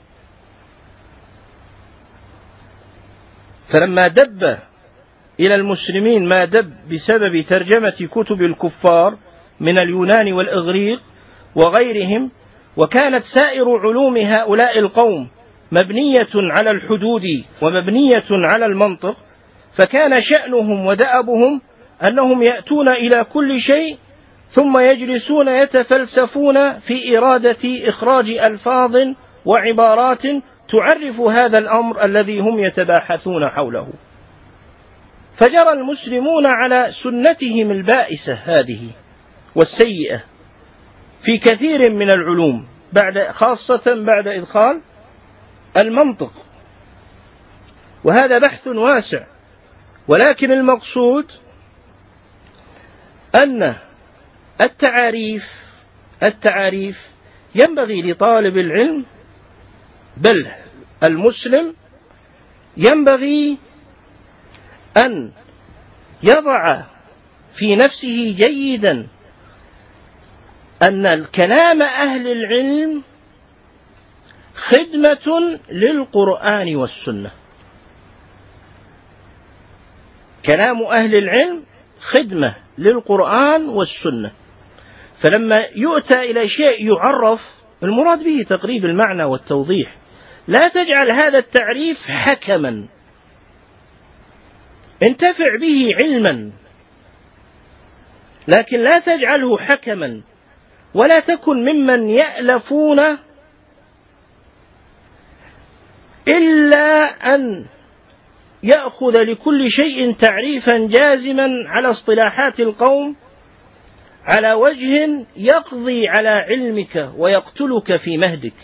فلما دب إلى المسلمين ما دب بسبب ترجمة كتب الكفار من اليونان والإغريق وغيرهم، وكانت سائر علوم هؤلاء القوم مبنية على الحدود ومبنية على المنطق، فكان شأنهم ودأبهم أنهم يأتون إلى كل شيء ثم يجلسون يتفلسفون في إرادة إخراج ألفاظ وعبارات تعرف هذا الأمر الذي هم يتباحثون حوله. فجرى المسلمون على سنتهم البائسة هذه والسيئة في كثير من العلوم، بعد خاصة بعد إدخال المنطق، وهذا بحث واسع. ولكن المقصود أن التعاريف التعاريف ينبغي لطالب العلم بل المسلم ينبغي أن يضع في نفسه جيدا أن الكلام أهل العلم خدمة للقرآن والسنة. كلام أهل العلم خدمة للقرآن والسنة. فلما يؤتى إلى شيء يعرف المراد به تقريب المعنى والتوضيح، لا تجعل هذا التعريف حكما، انتفع به علما لكن لا تجعله حكما، ولا تكن ممن يألفون إلا أن يأخذ لكل شيء تعريفا جازما على اصطلاحات القوم على وجه يقضي على علمك ويقتلك في مهدك.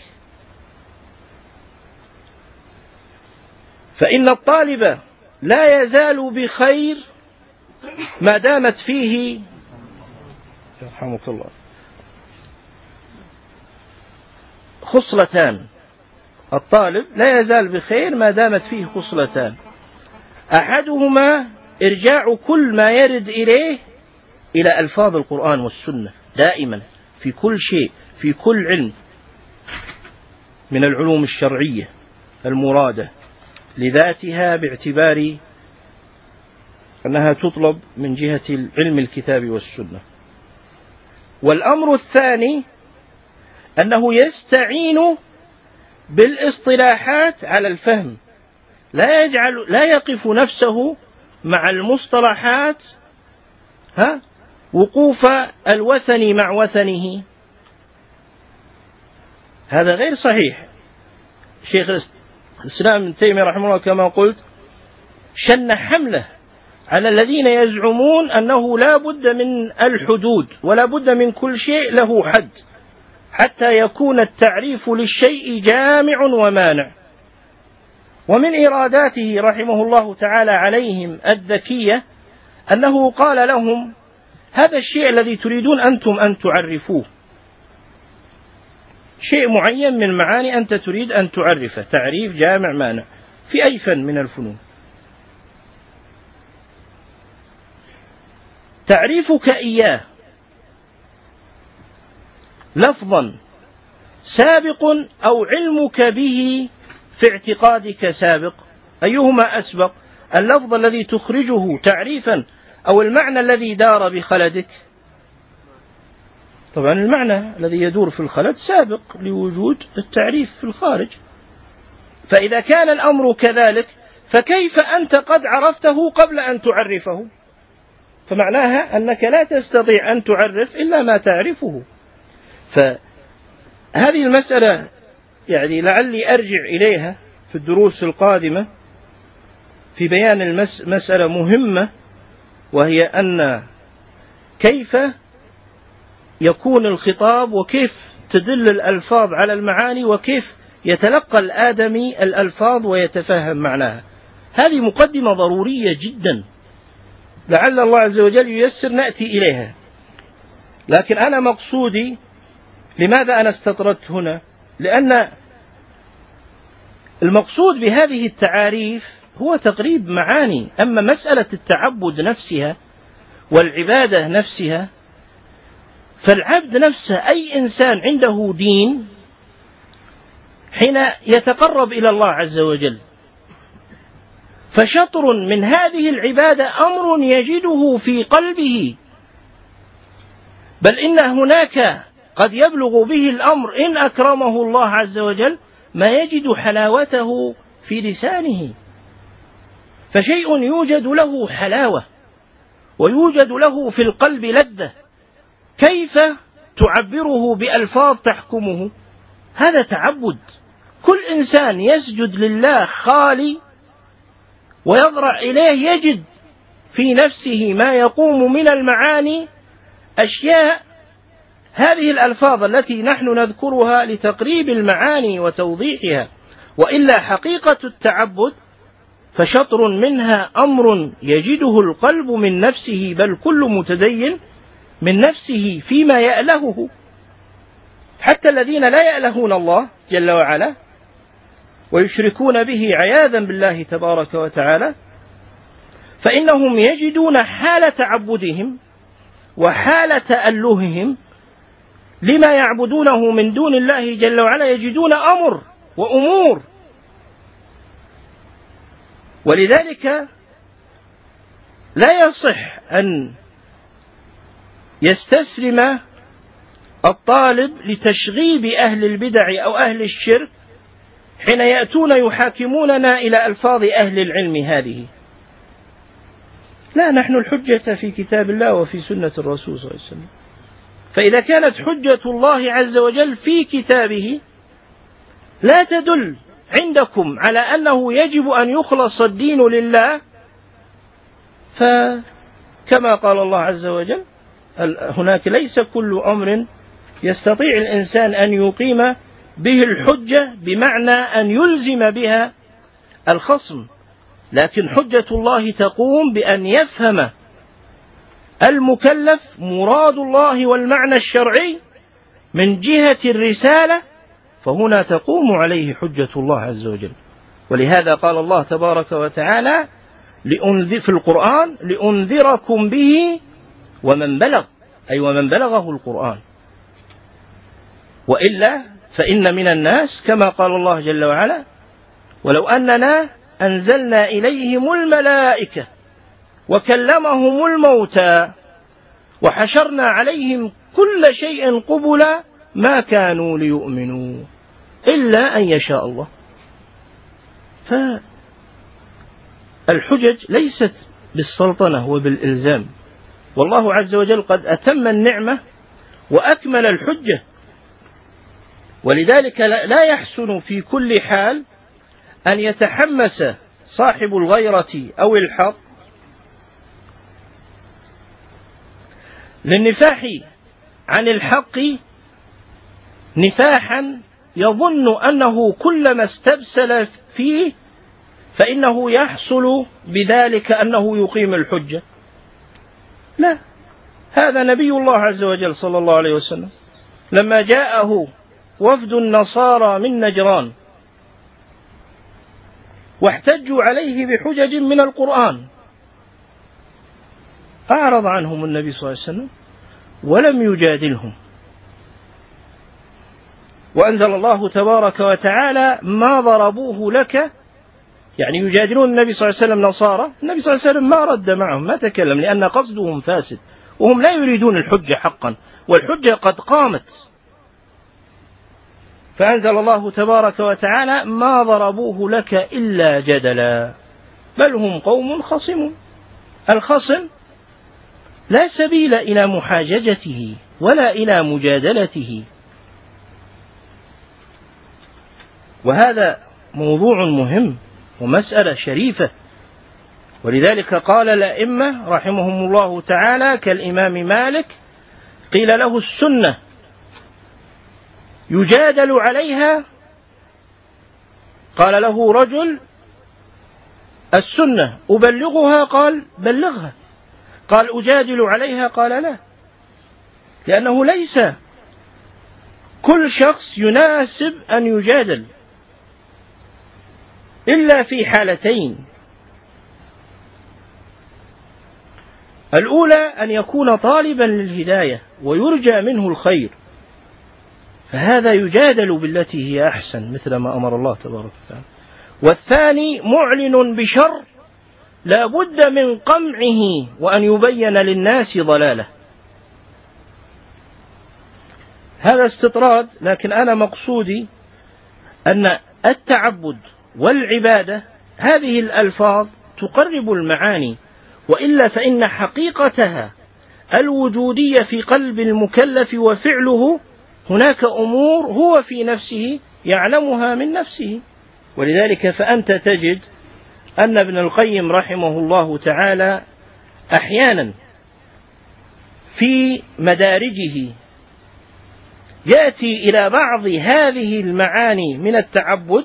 فإن الطالب لا يزال بخير ما دامت فيه يرحمك الله خصلتان. الطالب لا يزال بخير ما دامت فيه خصلتان، أحدهما إرجاع كل ما يرد إليه إلى ألفاظ القرآن والسنة دائما في كل شيء، في كل علم من العلوم الشرعية المرادة لذاتها باعتبار أنها تطلب من جهة علم الكتاب والسنة. والأمر الثاني أنه يستعين بالاصطلاحات على الفهم، لا يجعل لا يقف نفسه مع المصطلحات ها وقوف الوثن مع وثنه، هذا غير صحيح. شيخ الإسلام ابن تيمية رحمه الله كما قلت شن حمله على الذين يزعمون أنه لا بد من الحدود ولا بد من كل شيء له حد حتى يكون التعريف للشيء جامع ومانع. ومن إراداته رحمه الله تعالى عليهم الذكية أنه قال لهم هذا الشيء الذي تريدون أنتم أن تعرفوه شيء معين من معاني أنت تريد أن تعرفه تعريف جامع مانع في أي فن من الفنون، تعريفك إياه لفظا سابق أو علمك به في اعتقادك سابق، أيهما أسبق؟ اللفظ الذي تخرجه تعريفا أو المعنى الذي دار بخلدك؟ طبعا المعنى الذي يدور في الخلد سابق لوجود التعريف في الخارج. فإذا كان الأمر كذلك فكيف أنت قد عرفته قبل أن تعرفه؟ فمعناها أنك لا تستطيع أن تعرف إلا ما تعرفه. فهذه المسألة يعني لعلي أرجع إليها في الدروس القادمة في بيان المسألة مهمة، وهي أن كيف يكون الخطاب وكيف تدل الألفاظ على المعاني وكيف يتلقى الآدمي الألفاظ ويتفهم معناها. هذه مقدمة ضرورية جدا، لعل الله عز وجل ييسر نأتي إليها. لكن أنا مقصودي، لماذا أنا استطردت هنا؟ لأن المقصود بهذه التعاريف هو تقريب معاني. أما مسألة التعبد نفسها والعبادة نفسها، فالعبد نفسه أي إنسان عنده دين حين يتقرب إلى الله عز وجل، فشطر من هذه العبادة أمر يجده في قلبه، بل إن هناك قد يبلغ به الأمر إن أكرمه الله عز وجل ما يجد حلاوته في لسانه. فشيء يوجد له حلاوة ويوجد له في القلب لذة، كيف تعبره بألفاظ تحكمه؟ هذا تعبد. كل إنسان يسجد لله خالي ويضرع إليه يجد في نفسه ما يقوم من المعاني أشياء، هذه الألفاظ التي نحن نذكرها لتقريب المعاني وتوضيحها، وإلا حقيقة التعبد فشطر منها أمر يجده القلب من نفسه، بل كل متدين من نفسه فيما يألهه. حتى الذين لا يألهون الله جل وعلا ويشركون به عياذا بالله تبارك وتعالى، فإنهم يجدون حال تعبدهم وحال تألههم لما يعبدونه من دون الله جل وعلا، يجدون أمر وأمور. ولذلك لا يصح أن يستسلم الطالب لتشغيب أهل البدع أو أهل الشرك حين يأتون يحاكموننا إلى ألفاظ أهل العلم هذه. لا، نحن الحجة في كتاب الله وفي سنة الرسول صلى الله عليه وسلم. فإذا كانت حجة الله عز وجل في كتابه لا تدل عندكم على أنه يجب أن يخلص الدين لله، فكما قال الله عز وجل هناك ليس كل أمر يستطيع الإنسان أن يقيم به الحجة بمعنى أن يلزم بها الخصم، لكن حجة الله تقوم بأن يفهم المكلف مراد الله والمعنى الشرعي من جهة الرسالة، فهنا تقوم عليه حجة الله عز وجل. ولهذا قال الله تبارك وتعالى في القرآن: لأنذركم به ومن بلغ، أي ومن بلغه القرآن. وإلا فإن من الناس كما قال الله جل وعلا: ولو أننا أنزلنا إليهم الملائكة وكلمهم الموتى وحشرنا عليهم كل شيء قبلا ما كانوا ليؤمنوا إلا أن يشاء الله. فالحجج ليست بالسلطنة وبالإلزام، والله عز وجل قد أتم النعمة وأكمل الحجة. ولذلك لا يحسن في كل حال أن يتحمس صاحب الغيرة أو الحق للنفاح عن الحق نفاحا يظن أنه كلما استبسل فيه فإنه يحصل بذلك أنه يقيم الحجة. لا، هذا نبي الله عز وجل صلى الله عليه وسلم لما جاءه وفد النصارى من نجران واحتجوا عليه بحجج من القرآن، أعرض عنهم النبي صلى الله عليه وسلم ولم يجادلهم، وأنزل الله تبارك وتعالى: ما ضربوه لك، يعني يجادلون النبي صلى الله عليه وسلم نصارى، النبي صلى الله عليه وسلم ما رد معهم، ما تكلم، لأن قصدهم فاسد وهم لا يريدون الحجة حقا، والحجة قد قامت. فأنزل الله تبارك وتعالى: ما ضربوه لك إلا جدلا بل هم قوم خصمون. الخصم لا سبيل إلى محاججته ولا إلى مجادلته. وهذا موضوع مهم ومسألة شريفة. ولذلك قال الأئمة رحمهم الله تعالى كالإمام مالك قيل له السنة يجادل عليها، قال له رجل السنة أبلغها؟ قال بلغها. قال أجادل عليها؟ قال لا، لأنه ليس كل شخص يناسب أن يجادل إلا في حالتين: الأولى أن يكون طالبا للهداية ويرجى منه الخير، فهذا يجادل بالتي هي أحسن مثل ما أمر الله تبارك وتعالى. والثاني معلن بشر لا بد من قمعه وأن يبين للناس ضلاله. هذا استطراد، لكن أنا مقصودي أن التعبد والعبادة هذه الألفاظ تقرب المعاني، وإلا فإن حقيقتها الوجودية في قلب المكلف وفعله هناك أمور هو في نفسه يعلمها من نفسه. ولذلك فأنت تجد أن ابن القيم رحمه الله تعالى أحيانا في مدارجه يأتي إلى بعض هذه المعاني من التعبد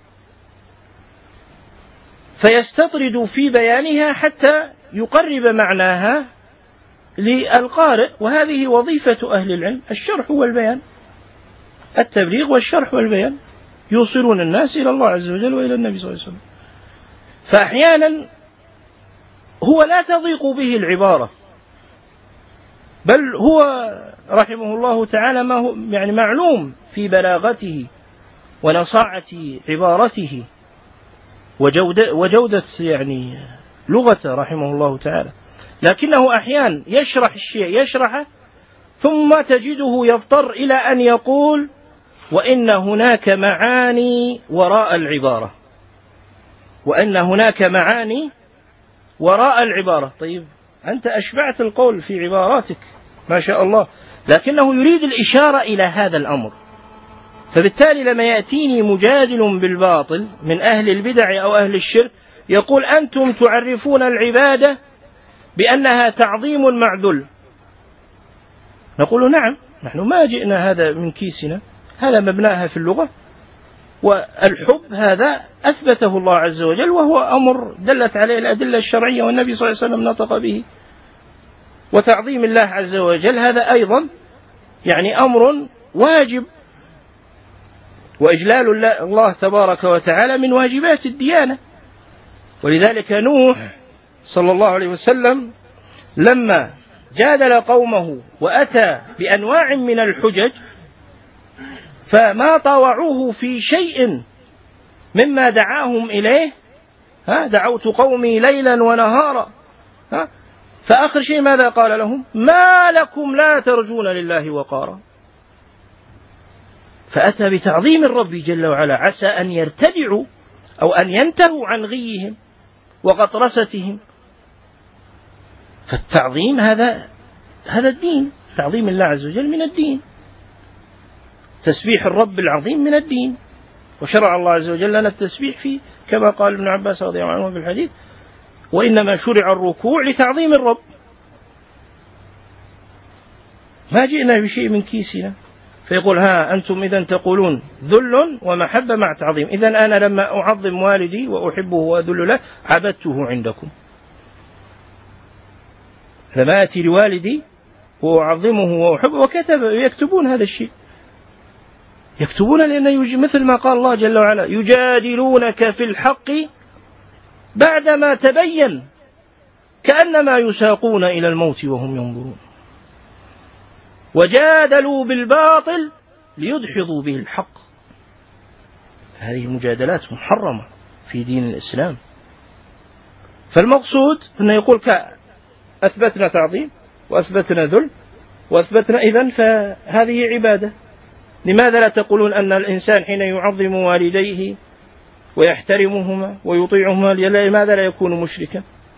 فيستطرد في بيانها حتى يقرب معناها للقارئ، وهذه وظيفة أهل العلم: الشرح والبيان، التبليغ والشرح والبيان، يوصلون الناس إلى الله عز وجل وإلى النبي صلى الله عليه وسلم. فأحيانا هو لا تضيق به العبارة، بل هو رحمه الله تعالى ما هو يعني معلوم في بلاغته ونصاعة عبارته وجودة, وجودة يعني لغته رحمه الله تعالى، لكنه أحيانا يشرح الشيء يشرحه ثم تجده يضطر إلى أن يقول وإن هناك معاني وراء العبارة، وإن هناك معاني وراء العبارة. طيب أنت أشبعت القول في عباراتك ما شاء الله، لكنه يريد الإشارة إلى هذا الأمر. فبالتالي لما يأتيني مجادل بالباطل من أهل البدع أو أهل الشرك يقول أنتم تعرفون العبادة بأنها تعظيم مع ذل، نقول نعم، نحن ما جئنا هذا من كيسنا، هذا مبناها في اللغة، والحب هذا أثبته الله عز وجل وهو أمر دلت عليه الأدلة الشرعية والنبي صلى الله عليه وسلم نطق به. وتعظيم الله عز وجل هذا أيضا يعني أمر واجب، وإجلال الله تبارك وتعالى من واجبات الديانة. ولذلك نوح صلى الله عليه وسلم لما جادل قومه وأتى بأنواع من الحجج فما طاوعوه في شيء مما دعاهم إليه، ها دعوت قومي ليلا ونهارا، ها فآخر شيء ماذا قال لهم؟ ما لكم لا ترجون لله وقارا. فأتى بتعظيم الرب جل وعلا عسى أن يرتدعوا أو أن ينتهوا عن غيهم وغطرستهم. فالتعظيم هذا هذا الدين، تعظيم الله عز وجل من الدين، تسبيح الرب العظيم من الدين، وشرع الله عز وجل لنا التسبيح فيه كما قال ابن عباس رضي الله عنه في الحديث: وإنما شرع الركوع لتعظيم الرب. ما جئنا بشيء من كيسنا. فيقول ها أنتم إذن تقولون ذل ومحبة مع تعظيم، إذن أنا لما أعظم والدي وأحبه وأذل له عبدته عندكم. لما أتي لوالدي وأعظمه وأحبه، وكتب يكتبون هذا الشيء، يكتبون لأن مثل ما قال الله جل وعلا: يجادلونك في الحق بعدما تبين كأنما يساقون إلى الموت وهم ينظرون، وجادلوا بالباطل ليدحضوا به الحق. هذه مجادلات محرمة في دين الإسلام. فالمقصود أنه يقول أثبتنا تعظيم وأثبتنا ذل وأثبتنا إذن فهذه عبادة. لماذا لا تقولون أن الإنسان حين يعظم والديه ويحترمهما ويطيعهما لماذا لا يكون مشركا؟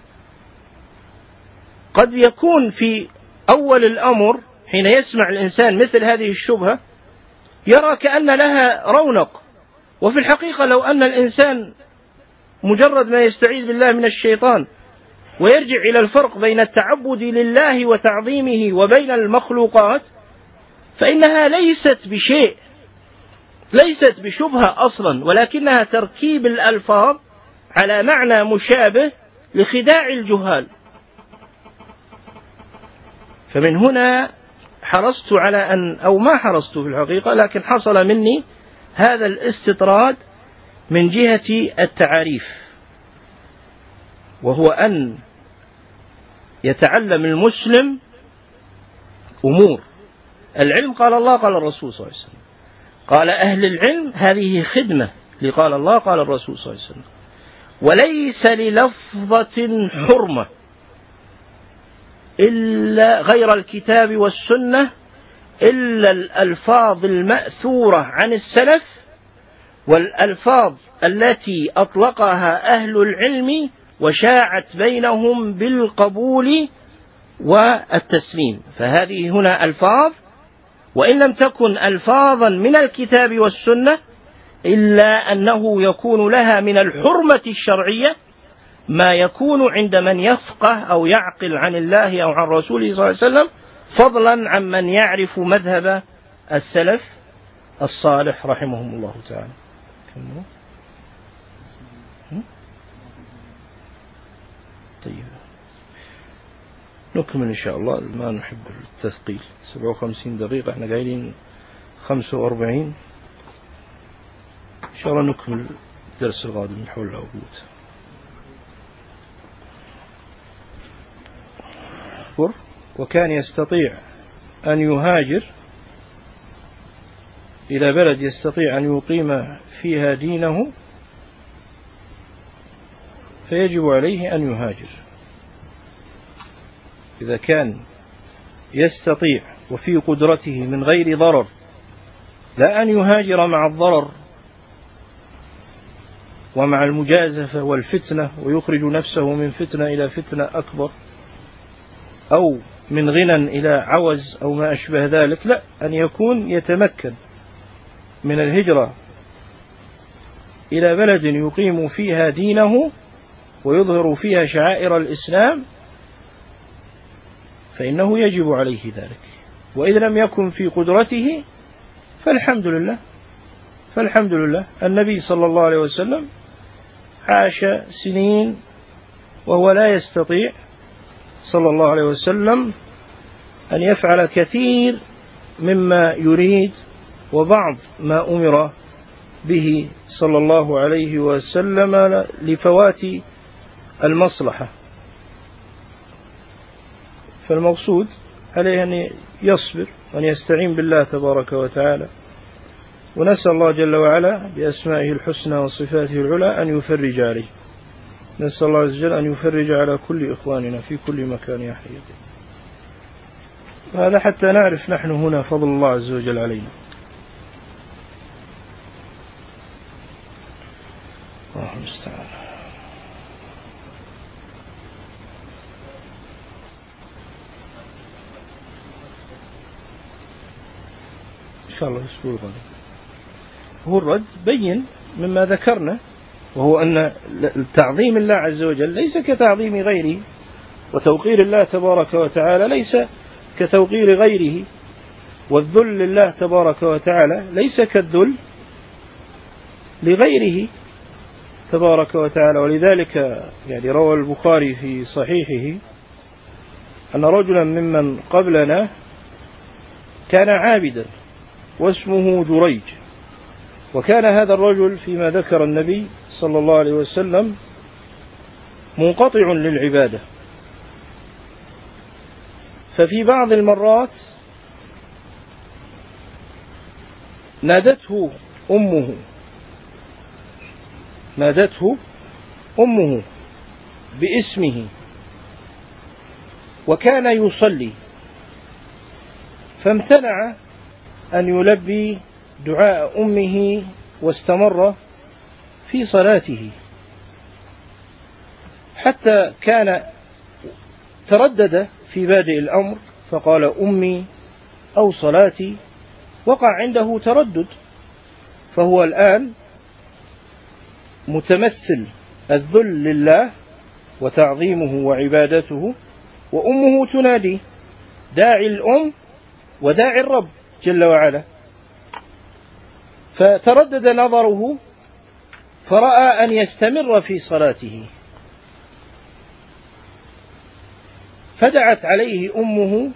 قد يكون في أول الأمر حين يسمع الإنسان مثل هذه الشبهة يرى كأن لها رونق وفي الحقيقة لو أن الإنسان مجرد ما يستعيذ بالله من الشيطان ويرجع إلى الفرق بين التعبد لله وتعظيمه وبين المخلوقات، فإنها ليست بشيء، ليست بشبهة أصلا، ولكنها تركيب الألفاظ على معنى مشابه لخداع الجهال. فمن هنا حرصت على أن، أو ما حرصت في الحقيقة، لكن حصل مني هذا الاستطراد من جهة التعاريف، وهو أن يتعلم المسلم أمور العلم. قال الله قال الرسول صلى الله عليه وسلم، قال أهل العلم، هذه خدمة لقال الله قال الرسول صلى الله عليه وسلم، وليس للفظة حرمة إلا غير الكتاب والسنة إلا الألفاظ المأثورة عن السلف والألفاظ التي أطلقها أهل العلم وشاعت بينهم بالقبول والتسليم. فهذه هنا ألفاظ، وإن لم تكن ألفاظا من الكتاب والسنة إلا أنه يكون لها من الحرمة الشرعية ما يكون عند من يفقه أو يعقل عن الله أو عن رسوله صلى الله عليه وسلم، فضلا عن من يعرف مذهب السلف الصالح رحمهم الله تعالى. طيب نكمل إن شاء الله، ما نحب التثقيل. سبعة وخمسين دقيقة، احنا قايلين خمسة وأربعين، إن شاء الله نكمل الدرس القادم من حول العبود. وكان يستطيع أن يهاجر إلى بلد يستطيع أن يقيم فيها دينه، فيجب عليه أن يهاجر. إذا كان يستطيع وفي قدرته من غير ضرر، لا أن يهاجر مع الضرر ومع المجازفة والفتنة ويخرج نفسه من فتنة إلى فتنة أكبر، أو من غنى إلى عوز أو ما أشبه ذلك، لا، أن يكون يتمكن من الهجرة إلى بلد يقيم فيها دينه ويظهر فيها شعائر الإسلام، فإنه يجب عليه ذلك. وإذا لم يكن في قدرته فالحمد لله، فالحمد لله. النبي صلى الله عليه وسلم عاش سنين وهو لا يستطيع صلى الله عليه وسلم أن يفعل كثير مما يريد وبعض ما أمر به صلى الله عليه وسلم لفوات المصلحة. فالمقصود عليه أن يصبر وأن يستعين بالله تبارك وتعالى، ونسأل الله جل وعلا بأسمائه الحسنى وصفاته العلى أن يفرج عليه. نسأل الله عز وجل أن يفرج على كل إخواننا في كل مكان يا حي. وهذا حتى نعرف نحن هنا فضل الله عز وجل علينا. الله المستعان. إن شاء الله الأسبوع القادم. هو الرد بين مما ذكرنا، وهو أن تعظيم الله عز وجل ليس كتعظيم غيره، وتوقير الله تبارك وتعالى ليس كتوقير غيره، والذل لله تبارك وتعالى ليس كالذل لغيره تبارك وتعالى. ولذلك يعني روى البخاري في صحيحه أن رجلا ممن قبلنا كان عابدا واسمه جريج، وكان هذا الرجل فيما ذكر النبي صلى الله عليه وسلم منقطع للعبادة. ففي بعض المرات نادته أمه نادته أمه باسمه، وكان يصلي، فامتنع أن يلبي دعاء أمه واستمر في صلاته، حتى كان تردد في بادئ الأمر فقال أمي أو صلاتي، وقع عنده تردد. فهو الآن متمثل الذل لله وتعظيمه وعبادته، وأمه تنادي، داعي الأم وداعي الرب جل وعلا. فتردد نظره فرأى أن يستمر في صلاته، فدعت عليه أمه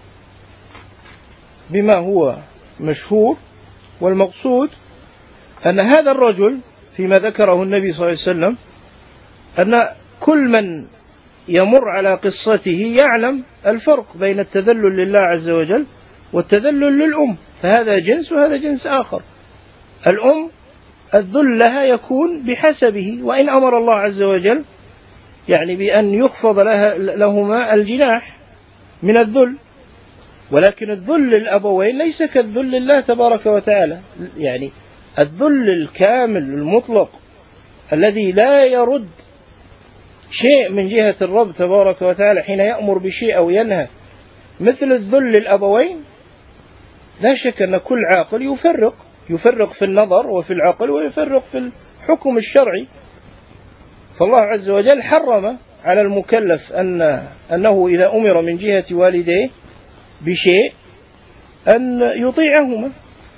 بما هو مشهور، والمقصود أن هذا الرجل فيما ذكره النبي صلى الله عليه وسلم أن كل من يمر على قصته يعلم الفرق بين التذلل لله عز وجل والتذلل للأم، فهذا جنس وهذا جنس آخر. الأم الذل لها يكون بحسبه، وإن أمر الله عز وجل يعني بأن يخفض لها لهما الجناح من الذل، ولكن الذل للأبوين ليس كالذل لله تبارك وتعالى. يعني الذل الكامل المطلق الذي لا يرد شيء من جهة الرب تبارك وتعالى حين يأمر بشيء أو ينهى، مثل الذل للأبوين. لا شك أن كل عاقل يفرق يفرق في النظر وفي العقل، ويفرق في الحكم الشرعي. فالله عز وجل حرم على المكلف أن أنه إذا أمر من جهة والديه بشيء أن يطيعهما،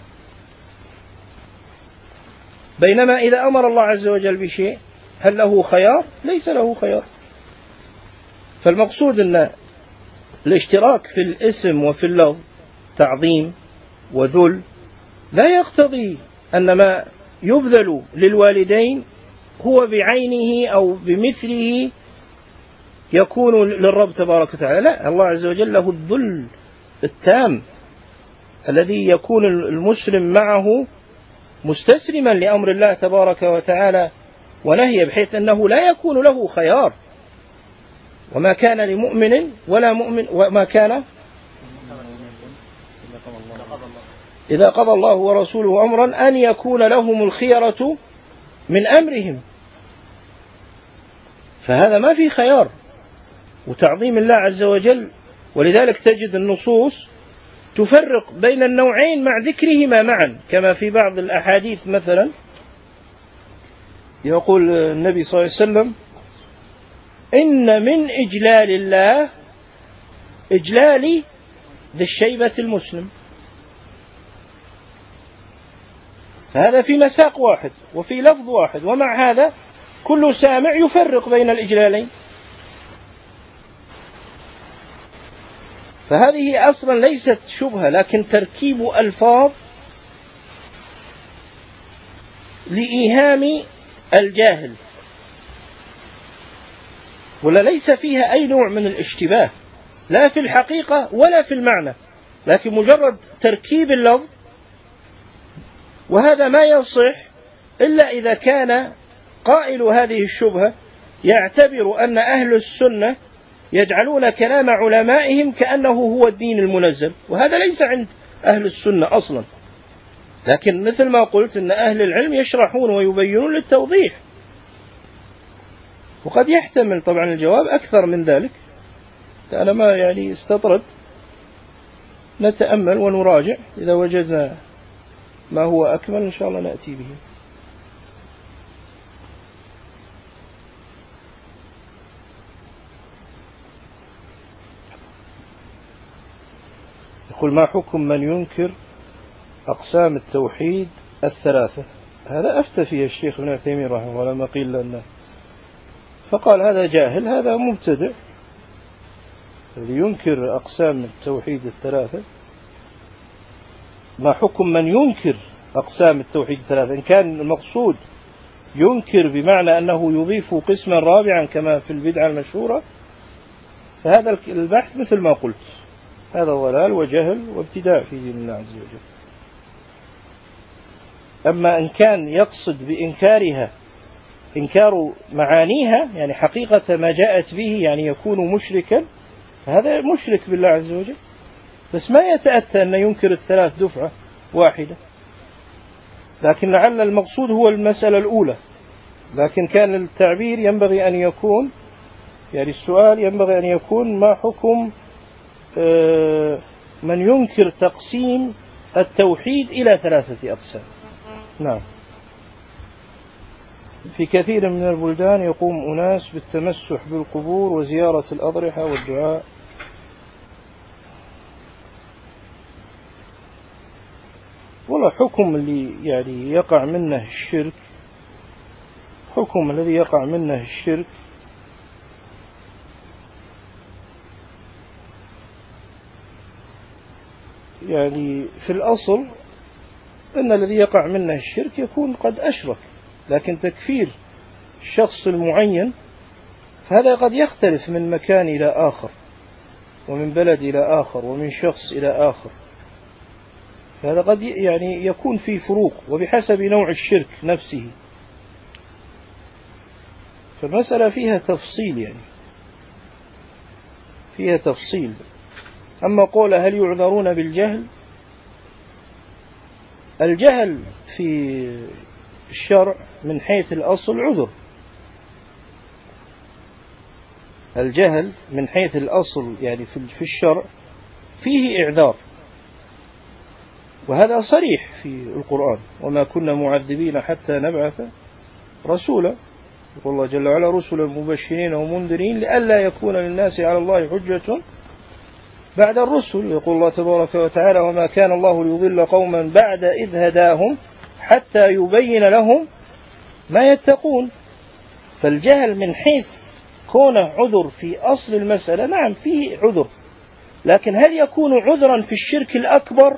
بينما إذا أمر الله عز وجل بشيء هل له خيار؟ ليس له خيار. فالمقصود أن الاشتراك في الاسم وفي اللفظ تعظيم وذل لا يقتضي أن ما يبذل للوالدين هو بعينه أو بمثله يكون للرب تبارك وتعالى. لا، الله عز وجل له الذل التام الذي يكون المسلم معه مستسلما لأمر الله تبارك وتعالى ونهيه، بحيث أنه لا يكون له خيار. وما كان لمؤمن ولا مؤمن وما كان إذا قضى الله ورسوله أمرا أن يكون لهم الخيرة من أمرهم، فهذا ما في خيار. وتعظيم الله عز وجل، ولذلك تجد النصوص تفرق بين النوعين مع ذكرهما معا، كما في بعض الأحاديث مثلا يقول النبي صلى الله عليه وسلم: إن من إجلال الله إجلال ذي الشيبة المسلم. هذا في مساق واحد وفي لفظ واحد، ومع هذا كل سامع يفرق بين الإجلالين. فهذه أصلا ليست شبهة، لكن تركيب ألفاظ لإيهام الجاهل، ولا ليس فيها أي نوع من الاشتباه لا في الحقيقة ولا في المعنى، لكن مجرد تركيب اللفظ. وهذا ما يصح إلا إذا كان قائل هذه الشبهة يعتبر أن أهل السنة يجعلون كلام علمائهم كأنه هو الدين المنزل، وهذا ليس عند أهل السنة أصلا. لكن مثل ما قلت أن أهل العلم يشرحون ويبينون للتوضيح، وقد يحتمل طبعا الجواب أكثر من ذلك. أنا ما يعني استطرد، نتأمل ونراجع، إذا وجدنا ما هو أكمل إن شاء الله نأتي به. يقول: ما حكم من ينكر أقسام التوحيد الثلاثة؟ هذا أفتى فيه الشيخ ابن عثيمين رحمه الله لما قيل لنا، فقال هذا جاهل، هذا مبتدع الذي ينكر أقسام التوحيد الثلاثة. ما حكم من ينكر أقسام التوحيد الثلاثة؟ إن كان المقصود ينكر بمعنى أنه يضيف قسما رابعا كما في البدعة المشهورة، فهذا البحث مثل ما قلت هذا ضلال وجهل وابتداع في دين الله عز وجل. أما إن كان يقصد بإنكارها إنكار معانيها، يعني حقيقة ما جاءت به، يعني يكون مشركا، هذا مشرك بالله عز وجل، بس ما يتأتى أن ينكر الثلاث دفعة واحدة. لكن لعل المقصود هو المسألة الأولى، لكن كان التعبير ينبغي أن يكون، يعني السؤال ينبغي أن يكون: ما حكم من ينكر تقسيم التوحيد إلى ثلاثة أقسام؟ نعم. في كثير من البلدان يقوم أناس بالتمسح بالقبور وزيارة الأضرحة والدعاء. والله حكم اللي يعني يقع منه الشرك، حكم الذي يقع منه الشرك يعني في الأصل أن الذي يقع منه الشرك يكون قد أشرك، لكن تكفير الشخص المعين فهذا قد يختلف من مكان إلى آخر، ومن بلد إلى آخر، ومن شخص إلى آخر، فهذا قد يعني يكون في فروق وبحسب نوع الشرك نفسه، فالمسألة فيها تفصيل، يعني فيها تفصيل. أما قول هل يعذرون بالجهل، الجهل في الشرع من حيث الأصل عذر، الجهل من حيث الأصل يعني في الشرع فيه إعذار، وهذا صريح في القرآن: وما كنا معذبين حتى نبعث رسولا. يقول الله جل وعلا: رسلا مبشرين ومنذرين لئلا يكون للناس على الله حجة بعد الرسل. يقول الله تبارك وتعالى: وما كان الله ليضل قوما بعد إذ هداهم حتى يبين لهم ما يتقون. فالجهل من حيث كونه عذر في أصل المسألة نعم فيه عذر، لكن هل يكون عذرا في الشرك الأكبر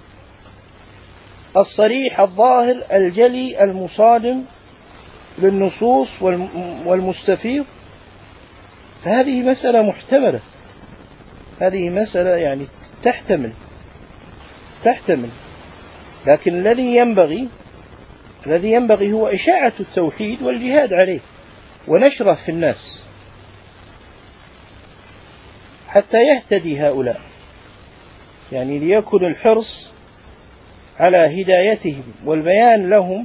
الصريح الظاهر الجلي المصادم للنصوص والمستفيض؟ فهذه مسألة محتملة، هذه مسألة يعني تحتمل تحتمل لكن الذي ينبغي الذي ينبغي هو إشاعة التوحيد والجهاد عليه ونشره في الناس حتى يهتدي هؤلاء، يعني ليكن الحرص على هدايتهم والبيان لهم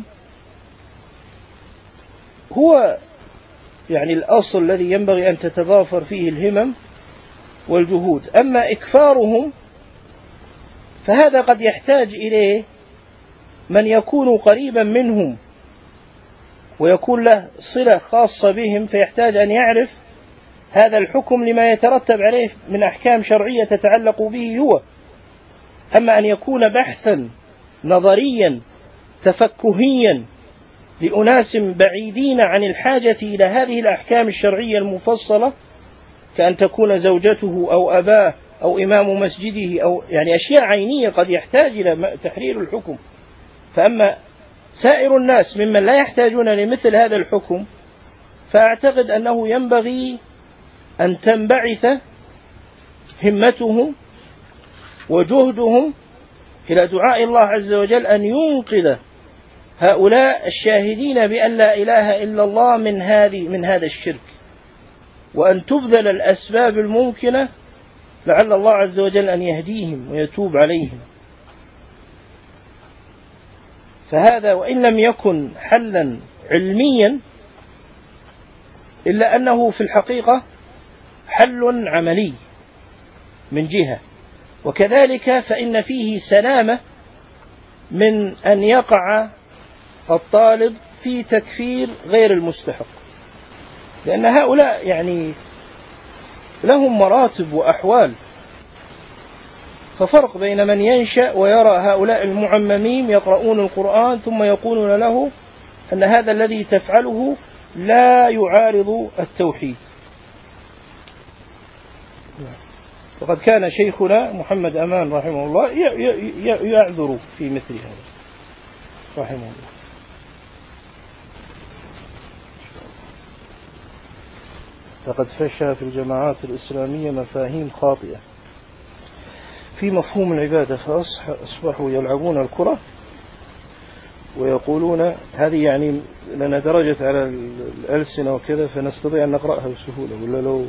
هو يعني الأصل الذي ينبغي أن تتضافر فيه الهمم والجهود. أما إكفارهم فهذا قد يحتاج إليه من يكون قريبا منهم ويكون له صلة خاصة بهم، فيحتاج أن يعرف هذا الحكم لما يترتب عليه من أحكام شرعية تتعلق به هو. أما أن يكون بحثا نظريا تفكهيا لأناس بعيدين عن الحاجة إلى هذه الأحكام الشرعية المفصلة، كأن تكون زوجته أو أباه أو إمام مسجده أو يعني أشياء عينية قد يحتاج إلى تحرير الحكم. فأما سائر الناس ممن لا يحتاجون لمثل هذا الحكم، فأعتقد أنه ينبغي أن تنبعث همتهم وجهدهم إلى دعاء الله عز وجل أن ينقذ هؤلاء الشاهدين بأن لا إله إلا الله من هذه من هذا الشرك، وأن تبذل الأسباب الممكنة لعل الله عز وجل أن يهديهم ويتوب عليهم. فهذا وإن لم يكن حلا علميا إلا أنه في الحقيقة حل عملي من جهة، وكذلك فإن فيه سلامة من أن يقع الطالب في تكفير غير المستحق، لأن هؤلاء يعني لهم مراتب وأحوال. ففرق بين من ينشأ ويرى هؤلاء المعممين يقرؤون القرآن ثم يقولون له أن هذا الذي تفعله لا يعارض التوحيد. وقد كان شيخنا محمد أمان رحمه الله يعذر في مثل هذا رحمه الله. لقد فشى في الجماعات الإسلامية مفاهيم خاطئة في مفهوم العبادة، فأصبحوا يلعبون الكرة ويقولون هذه يعني لنا درجة على الألسنة وكذا فنستطيع أن نقرأها بسهولة، ولا لو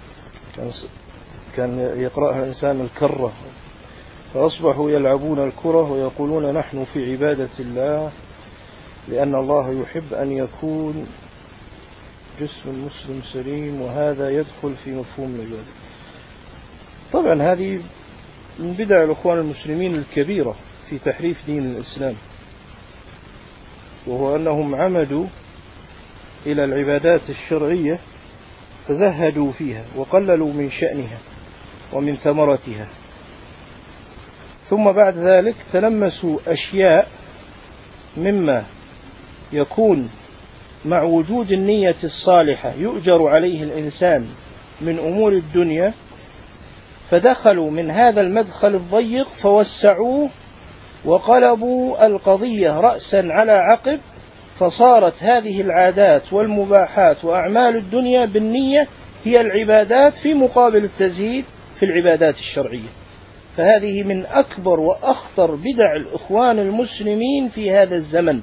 كان يقرأها إنسان الكرة. فأصبحوا يلعبون الكرة ويقولون نحن في عبادة الله لأن الله يحب أن يكون جسم المسلم سليم، وهذا يدخل في مفهوم العبادة. طبعا هذه من بدع الأخوان المسلمين الكبيرة في تحريف دين الإسلام، وهو أنهم عمدوا إلى العبادات الشرعية تزهدوا فيها وقللوا من شأنها ومن ثمرتها، ثم بعد ذلك تلمسوا أشياء مما يكون مع وجود النية الصالحة يؤجر عليه الإنسان من أمور الدنيا، فدخلوا من هذا المدخل الضيق فوسعوه وقلبوا القضية رأسا على عقب، فصارت هذه العادات والمباحات وأعمال الدنيا بالنية هي العبادات في مقابل التزهيد في العبادات الشرعية. فهذه من أكبر وأخطر بدع الإخوان المسلمين في هذا الزمن،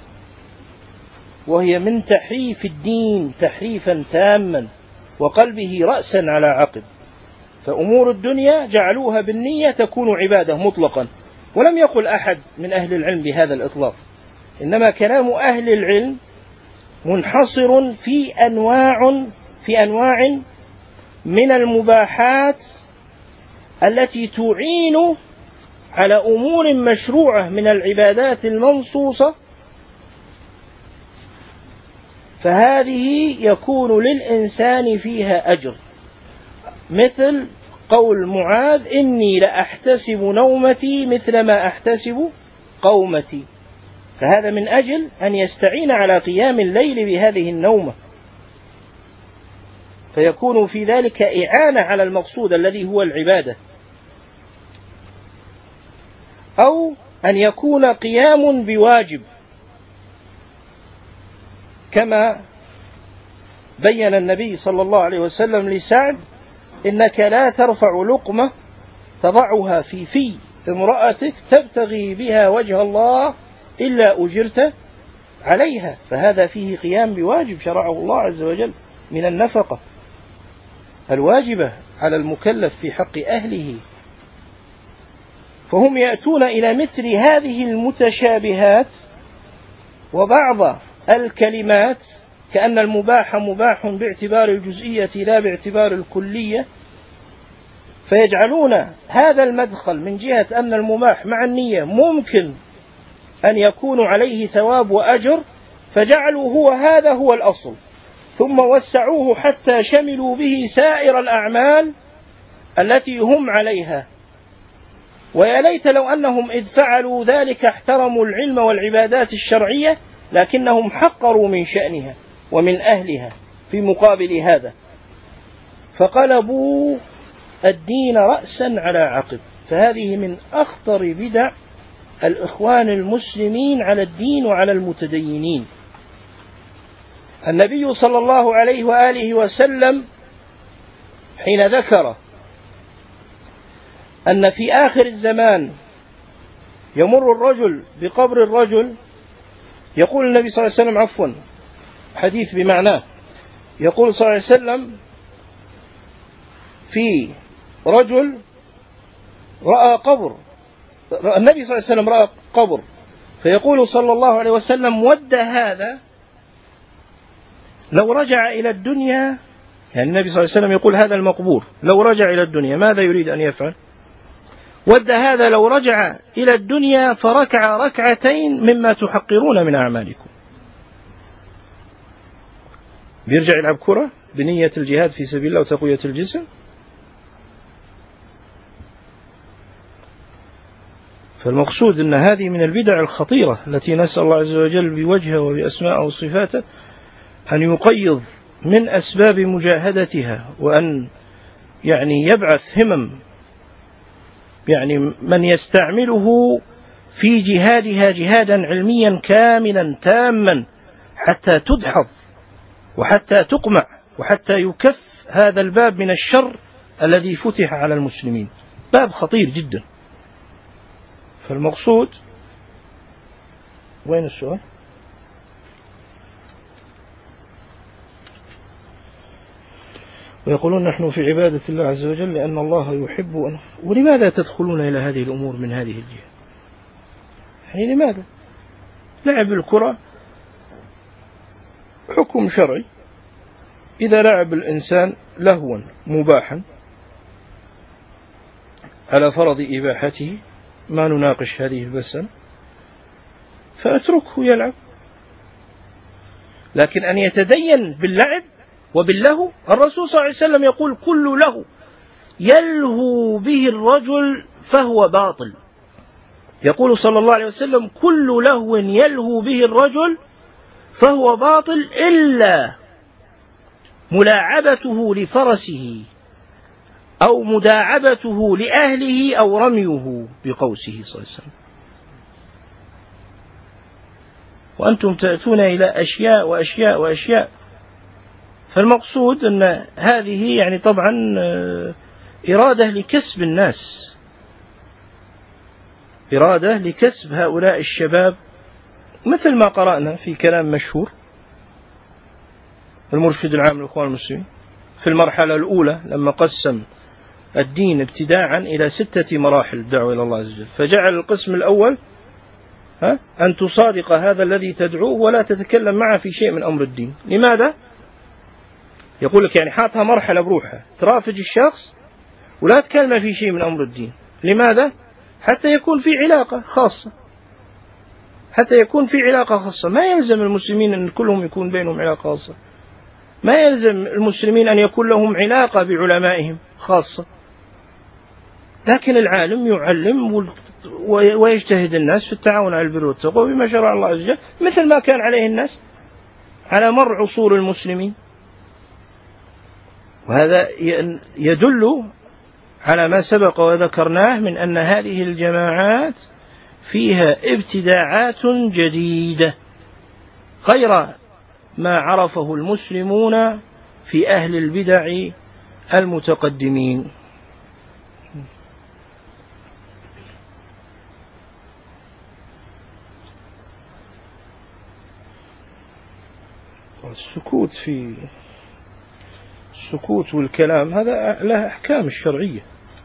وهي من تحريف الدين تحريفا تاما وقلبه رأسا على عقب. فأمور الدنيا جعلوها بالنية تكون عبادة مطلقا، ولم يقل أحد من أهل العلم بهذا الإطلاق، إنما كلام أهل العلم منحصر في أنواع في أنواع من المباحات التي تعين على أمور مشروعة من العبادات المنصوصة، فهذه يكون للإنسان فيها أجر، مثل قول معاذ إني لأحتسب نومتي مثل ما أحتسب قومتي، فهذا من أجل أن يستعين على قيام الليل بهذه النومة، فيكون في ذلك إعانة على المقصود الذي هو العبادة. أو أن يكون قيام بواجب، كما بين النبي صلى الله عليه وسلم لسعد إنك لا ترفع لقمة تضعها في في امرأتك تبتغي بها وجه الله إلا أجرت عليها، فهذا فيه قيام بواجب شرعه الله عز وجل من النفقة الواجبة على المكلف في حق أهله. فهم يأتون إلى مثل هذه المتشابهات وبعض الكلمات كأن المباح مباح باعتبار الجزئية لا باعتبار الكلية، فيجعلون هذا المدخل من جهة أن المباح مع النية ممكن أن يكون عليه ثواب وأجر، فجعلوا هو هذا هو الأصل، ثم وسعوه حتى شملوا به سائر الأعمال التي هم عليها. ويا ليت لو أنهم إذ فعلوا ذلك احترموا العلم والعبادات الشرعية، لكنهم حقروا من شأنها ومن أهلها في مقابل هذا، فقلبوا الدين رأسا على عقب. فهذه من أخطر بدع الإخوان المسلمين على الدين وعلى المتدينين. النبي صلى الله عليه وآله وسلم حين ذكر أن في آخر الزمان يمر الرجل بقبر الرجل، يقول النبي صلى الله عليه وسلم عفوا حديث بمعناه، يقول صلى الله عليه وسلم في رجل رأى قبر، النبي صلى الله عليه وسلم رأى قبر، فيقول صلى الله عليه وسلم ود هذا لو رجع إلى الدنيا، يعني النبي صلى الله عليه وسلم يقول هذا المقبور لو رجع إلى الدنيا ماذا يريد أن يفعل؟ ود هذا لو رجع إلى الدنيا فركع ركعتين مما تحقرون من أعمالكم. بيرجع يلعب كرة بنية الجهاد في سبيل الله وتقوية الجسم؟ فالمقصود أن هذه من البدع الخطيرة التي نسأل الله عز وجل بوجهه وبأسمائه وصفاته أن يقيض من أسباب مجاهدتها، وأن يعني يبعث همم يعني من يستعمله في جهادها جهادا علميا كاملا تاما حتى تدحض وحتى تقمع وحتى يكف هذا الباب من الشر الذي فتح على المسلمين، باب خطير جدا. فالمقصود وين السؤال؟ ويقولون نحن في عبادة الله عز وجل لأن الله يحب أن... ولماذا تدخلون إلى هذه الأمور من هذه الجهة؟ يعني لماذا؟ لعب الكرة حكم شرعي، إذا لعب الإنسان لهوا مباحا على فرض إباحته ما نناقش هذه البسن، فأتركه يلعب. لكن أن يتدين باللعب وباللهو، الرسول صلى الله عليه وسلم يقول كل له يلهو به الرجل فهو باطل. يقول صلى الله عليه وسلم كل لهو يلهو به الرجل فهو باطل إلا ملاعبته لفرسه أو مداعبته لأهله أو رميه بقوسه صلى الله عليه وسلم. وأنتم تأتون إلى أشياء وأشياء وأشياء. فالمقصود أن هذه يعني طبعا إرادة لكسب الناس، إرادة لكسب هؤلاء الشباب، مثل ما قرأنا في كلام مشهور المرشد العام للإخوان المسلمين في المرحلة الأولى لما قسم الدين ابتداعا إلى ستة مراحل الدعوة إلى الله عز وجل، فجعل القسم الأول ها أن تصادق هذا الذي تدعوه ولا تتكلم معه في شيء من أمر الدين. لماذا؟ يقول لك يعني حاطها مرحلة بروحها، ترافج الشخص ولا تكلم في شيء من أمر الدين. لماذا؟ حتى يكون في علاقة خاصة، حتى يكون في علاقة خاصة. ما يلزم المسلمين أن كلهم يكون بينهم علاقة خاصة، ما يلزم المسلمين أن يكون لهم علاقة بعلمائهم خاصة، لكن العالم يعلم ويجتهد الناس في التعاون على البر والتقوى بما شرع الله عز وجل، مثل ما كان عليه الناس على مر عصور المسلمين. وهذا يدل على ما سبق وذكرناه من أن هذه الجماعات فيها ابتداعات جديدة غير ما عرفه المسلمون في أهل البدع المتقدمين. السكوت في السكوت والكلام هذا له أحكام الشرعية.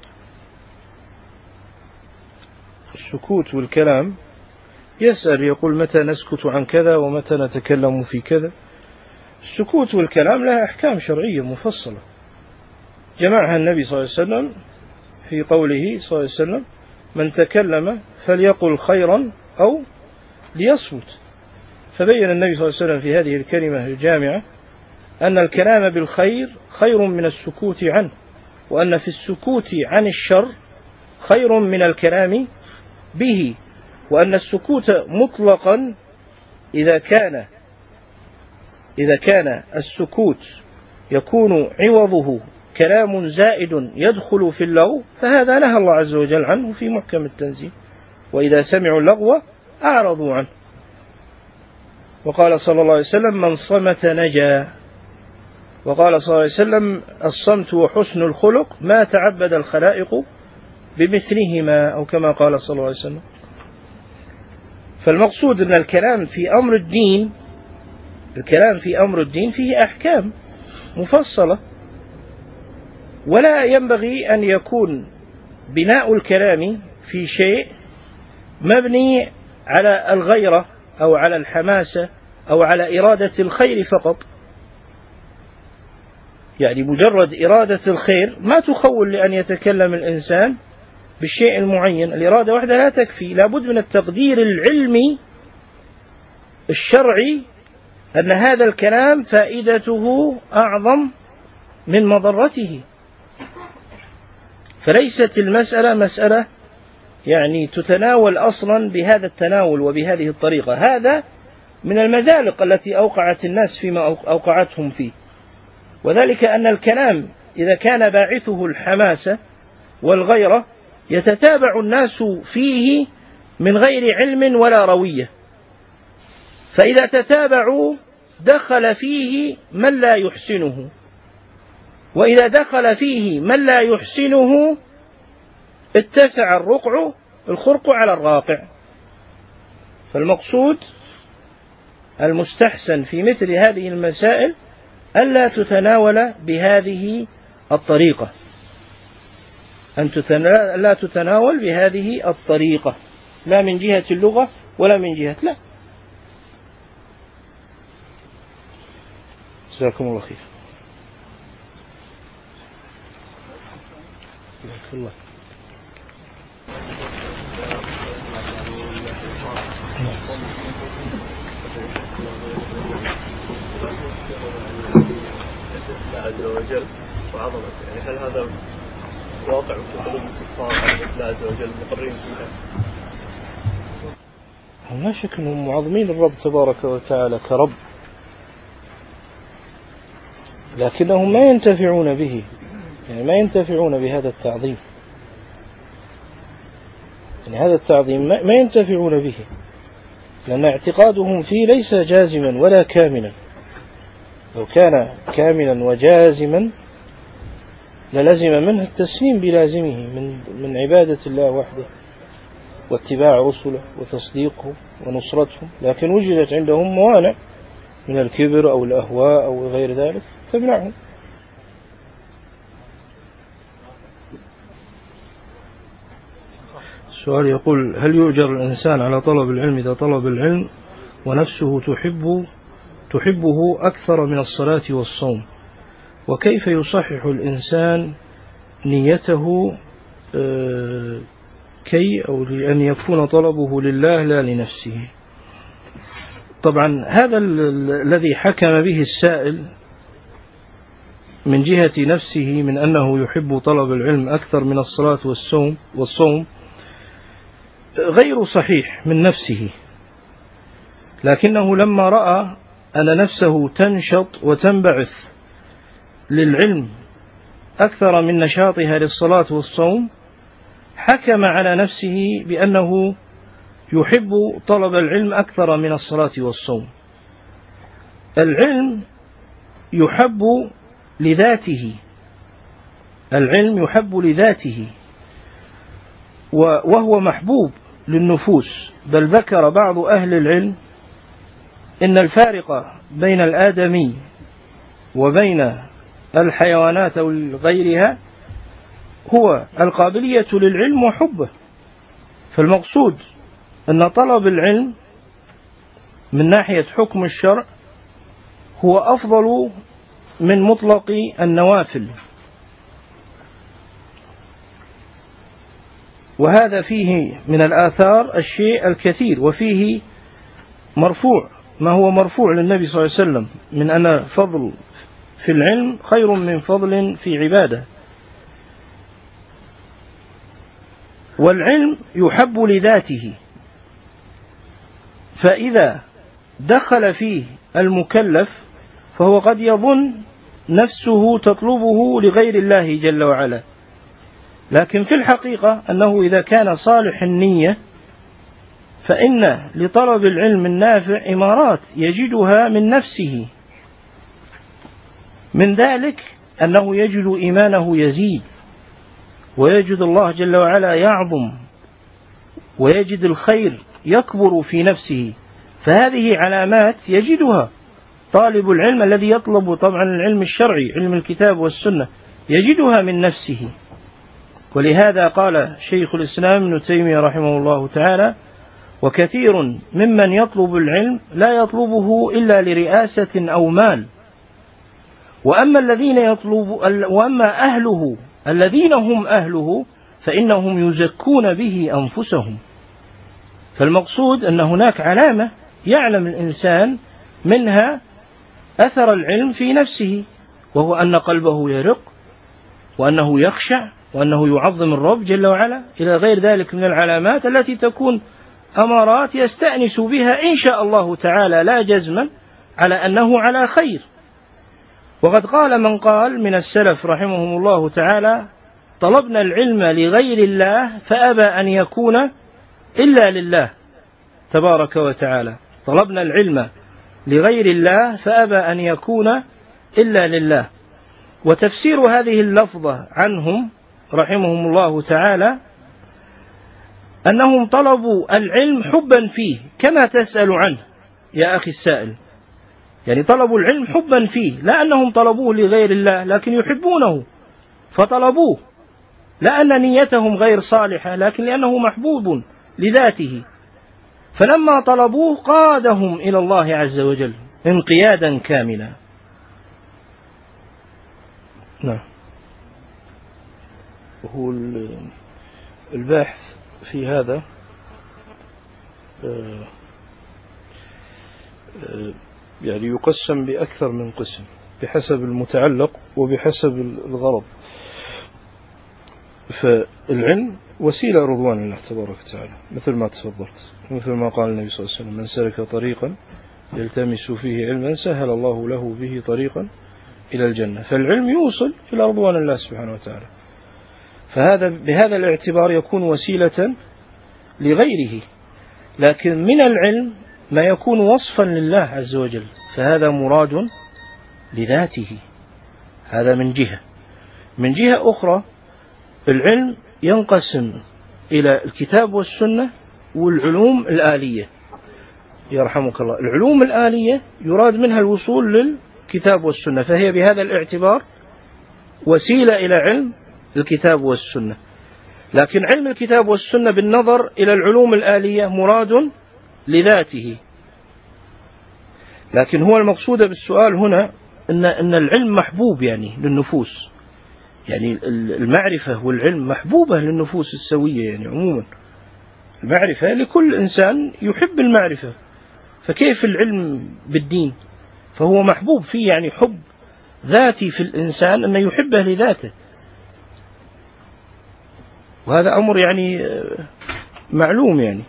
السكوت والكلام يسأل يقول متى نسكت عن كذا ومتى نتكلم في كذا. السكوت والكلام لها أحكام شرعية مفصلة جمعها النبي صلى الله عليه وسلم في قوله صلى الله عليه وسلم من تكلم فليقل خيرا أو ليصمت. فبين النبي صلى الله عليه وسلم في هذه الكلمة الجامعة أن الكلام بالخير خير من السكوت عنه، وأن في السكوت عن الشر خير من الكلام به، وأن السكوت مطلقا إذا كان إذا كان السكوت يكون عوضه كلام زائد يدخل في اللغو فهذا نهى الله عز وجل عنه في محكم التنزيل، وإذا سمعوا اللغو أعرضوا عنه. وقال صلى الله عليه وسلم من صمت نجا، وقال صلى الله عليه وسلم الصمت وحسن الخلق ما تعبد الخلائق بمثلهما، أو كما قال صلى الله عليه وسلم. فالمقصود أن الكلام في أمر الدين الكلام في أمر الدين فيه أحكام مفصلة، ولا ينبغي أن يكون بناء الكلام في شيء مبني على الغيرة أو على الحماسة أو على إرادة الخير فقط. يعني مجرد إرادة الخير ما تخول لأن يتكلم الإنسان بالشيء المعين، الإرادة وحدها لا تكفي، لابد من التقدير العلمي الشرعي أن هذا الكلام فائدته أعظم من مضرته. فليست المسألة مسألة يعني تتناول أصلا بهذا التناول وبهذه الطريقة. هذا من المزالق التي أوقعت الناس فيما أوقعتهم فيه، وذلك أن الكلام إذا كان باعثه الحماسة والغيرة يتتابع الناس فيه من غير علم ولا روية، فإذا تتابعوا دخل فيه من لا يحسنه، وإذا دخل فيه من لا يحسنه اتسع الرقع الخرق على الراقع. فالمقصود المستحسن في مثل هذه المسائل ألا تتناول بهذه الطريقة، أن لا تتناول بهذه الطريقة، لا من جهة اللغة ولا من جهة لا. جزاكم الله خير. جزاك الله. وجل وعظمته، يعني هل هذا واقع في قلوب الكفار عن الله عز وجل مقرين فيها؟ لا شك أنهم معظمين الرب تبارك وتعالى كرب، لكنهم ما ينتفعون به، يعني ما ينتفعون بهذا التعظيم، يعني هذا التعظيم ما ينتفعون به، لأن اعتقادهم فيه ليس جازما ولا كاملا. لو كان كاملا وجازما للزم منه التسليم بلازمه من من عبادة الله وحده واتباع رسله وتصديقه ونصرتهم، لكن وجدت عندهم موانع من الكبر أو الأهواء أو غير ذلك تمنعهم. السؤال يقول: هل يؤجر الإنسان على طلب العلم إذا طلب العلم ونفسه تحب تحبه أكثر من الصلاة والصوم؟ وكيف يصحح الإنسان نيته كي أو لأن يكون طلبه لله لا لنفسه؟ طبعا هذا الذي حكم به السائل من جهة نفسه من أنه يحب طلب العلم أكثر من الصلاة والصوم والصوم غير صحيح من نفسه، لكنه لما رأى أن نفسه تنشط وتنبعث للعلم أكثر من نشاطها للصلاة والصوم حكم على نفسه بأنه يحب طلب العلم أكثر من الصلاة والصوم. العلم يحب لذاته، العلم يحب لذاته وهو محبوب للنفوس، بل ذكر بعض أهل العلم إن الفارق بين الآدمي وبين الحيوانات أو غيرها هو القابلية للعلم وحبه. فالمقصود أن طلب العلم من ناحية حكم الشرع هو أفضل من مطلق النوافل، وهذا فيه من الآثار الشيء الكثير، وفيه مرفوع ما هو مرفوع للنبي صلى الله عليه وسلم من أن فضل في العلم خير من فضل في عبادة. والعلم يحب لذاته، فإذا دخل فيه المكلف فهو قد يظن نفسه تطلبه لغير الله جل وعلا، لكن في الحقيقة أنه إذا كان صالح النية فإن لطلب العلم النافع إمارات يجدها من نفسه، من ذلك أنه يجد إيمانه يزيد، ويجد الله جل وعلا يعظم، ويجد الخير يكبر في نفسه. فهذه علامات يجدها طالب العلم الذي يطلب طبعا العلم الشرعي علم الكتاب والسنة، يجدها من نفسه. ولهذا قال شيخ الإسلام ابن تيمية رحمه الله تعالى: وكثير ممن يطلب العلم لا يطلبه إلا لرئاسة أو مال، وأما الذين يطلب وأما أهله الذين هم أهله فإنهم يزكون به أنفسهم. فالمقصود أن هناك علامة يعلم الإنسان منها أثر العلم في نفسه، وهو أن قلبه يرق، وأنه يخشع، وأنه يعظم الرب جل وعلا، إلى غير ذلك من العلامات التي تكون أمارات يستأنس بها إن شاء الله تعالى لا جزما على أنه على خير. وقد قال من قال من السلف رحمهم الله تعالى: طلبنا العلم لغير الله فأبى أن يكون إلا لله تبارك وتعالى. طلبنا العلم لغير الله فأبى أن يكون إلا لله. وتفسير هذه اللفظة عنهم رحمهم الله تعالى أنهم طلبوا العلم حبا فيه، كما تسأل عنه يا أخي السائل، يعني طلبوا العلم حبا فيه، لا أنهم طلبوه لغير الله، لكن يحبونه فطلبوه، لا أن نيتهم غير صالحة، لكن لأنه محبوب لذاته، فلما طلبوه قادهم إلى الله عز وجل انقيادا كاملا. نعم. وهو الباحث في هذا يعني يقسم بأكثر من قسم. بحسب المتعلق وبحسب الغرض. فالعلم وسيلة رضوان الله تبارك وتعالى مثل ما تفضلت، مثل ما قال النبي صلى الله عليه وسلم: من سلك طريقا يلتمس فيه علما سهل الله له به طريقا إلى الجنة. فالعلم يوصل إلى رضوان الله سبحانه وتعالى. فهذا بهذا الاعتبار يكون وسيلة لغيره. لكن من العلم ما يكون وصفا لله عز وجل، فهذا مراد لذاته، هذا من جهة. من جهة أخرى العلم ينقسم إلى الكتاب والسنة والعلوم الآلية. يرحمك الله. العلوم الآلية يراد منها الوصول للكتاب والسنة، فهي بهذا الاعتبار وسيلة إلى علم الكتاب والسنة. لكن علم الكتاب والسنة بالنظر إلى العلوم الآلية مراد لذاته. لكن هو المقصود بالسؤال هنا إن, إن العلم محبوب يعني للنفوس، يعني المعرفة والعلم محبوبة للنفوس السوية، يعني عموما المعرفة لكل إنسان يحب المعرفة، فكيف العلم بالدين؟ فهو محبوب فيه، يعني حب ذاتي في الإنسان أنه يحبه لذاته، وهذا أمر يعني معلوم يعني.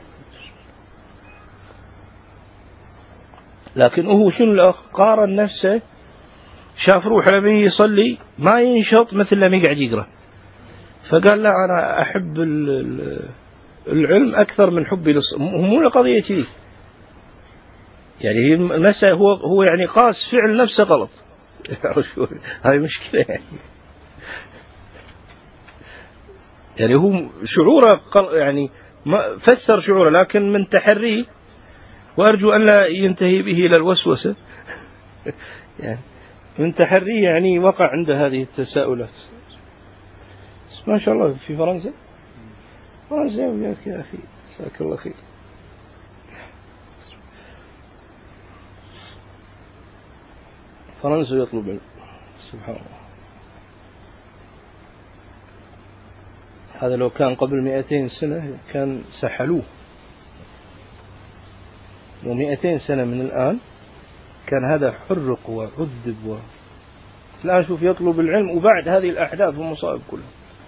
لكن هو شنو الأخ قارن نفسه، شاف روح لما يصلي ما ينشط مثل لما يقعد يقرأ، فقال لا أنا أحب العلم أكثر من حبي للصلاة. مو القضية دي يعني، هي المسألة هو هو يعني قاس فعل نفسه غلط. هاي مشكلة يعني. يعني هو شعوره يعني ما فسر شعوره، لكن من تحريه، وأرجو أن لا ينتهي به إلى الوسوسة يعني من تحريه يعني وقع عند هذه التساؤلات. ما شاء الله في فرنسا، فرنسا وياك يا أخي، جزاك الله خير. فرنسا يطلب علم، سبحان الله. هذا لو كان قبل مئتين سنة كان سحلوه، ومئتين سنة من الآن كان هذا حرق وعذب و... الآن شوف يطلب العلم وبعد هذه الأحداث والمصائب كلها،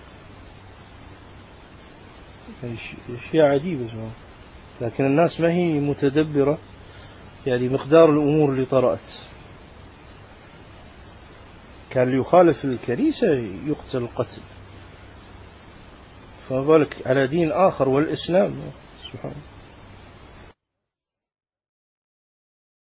أشياء عجيبة سبحان. لكن الناس ما هي متدبرة يعني مقدار الأمور اللي طرأت. كان اللي يخالف الكنيسة يقتل قتل، فما بالك على دين آخر والإسلام، سبحان الله.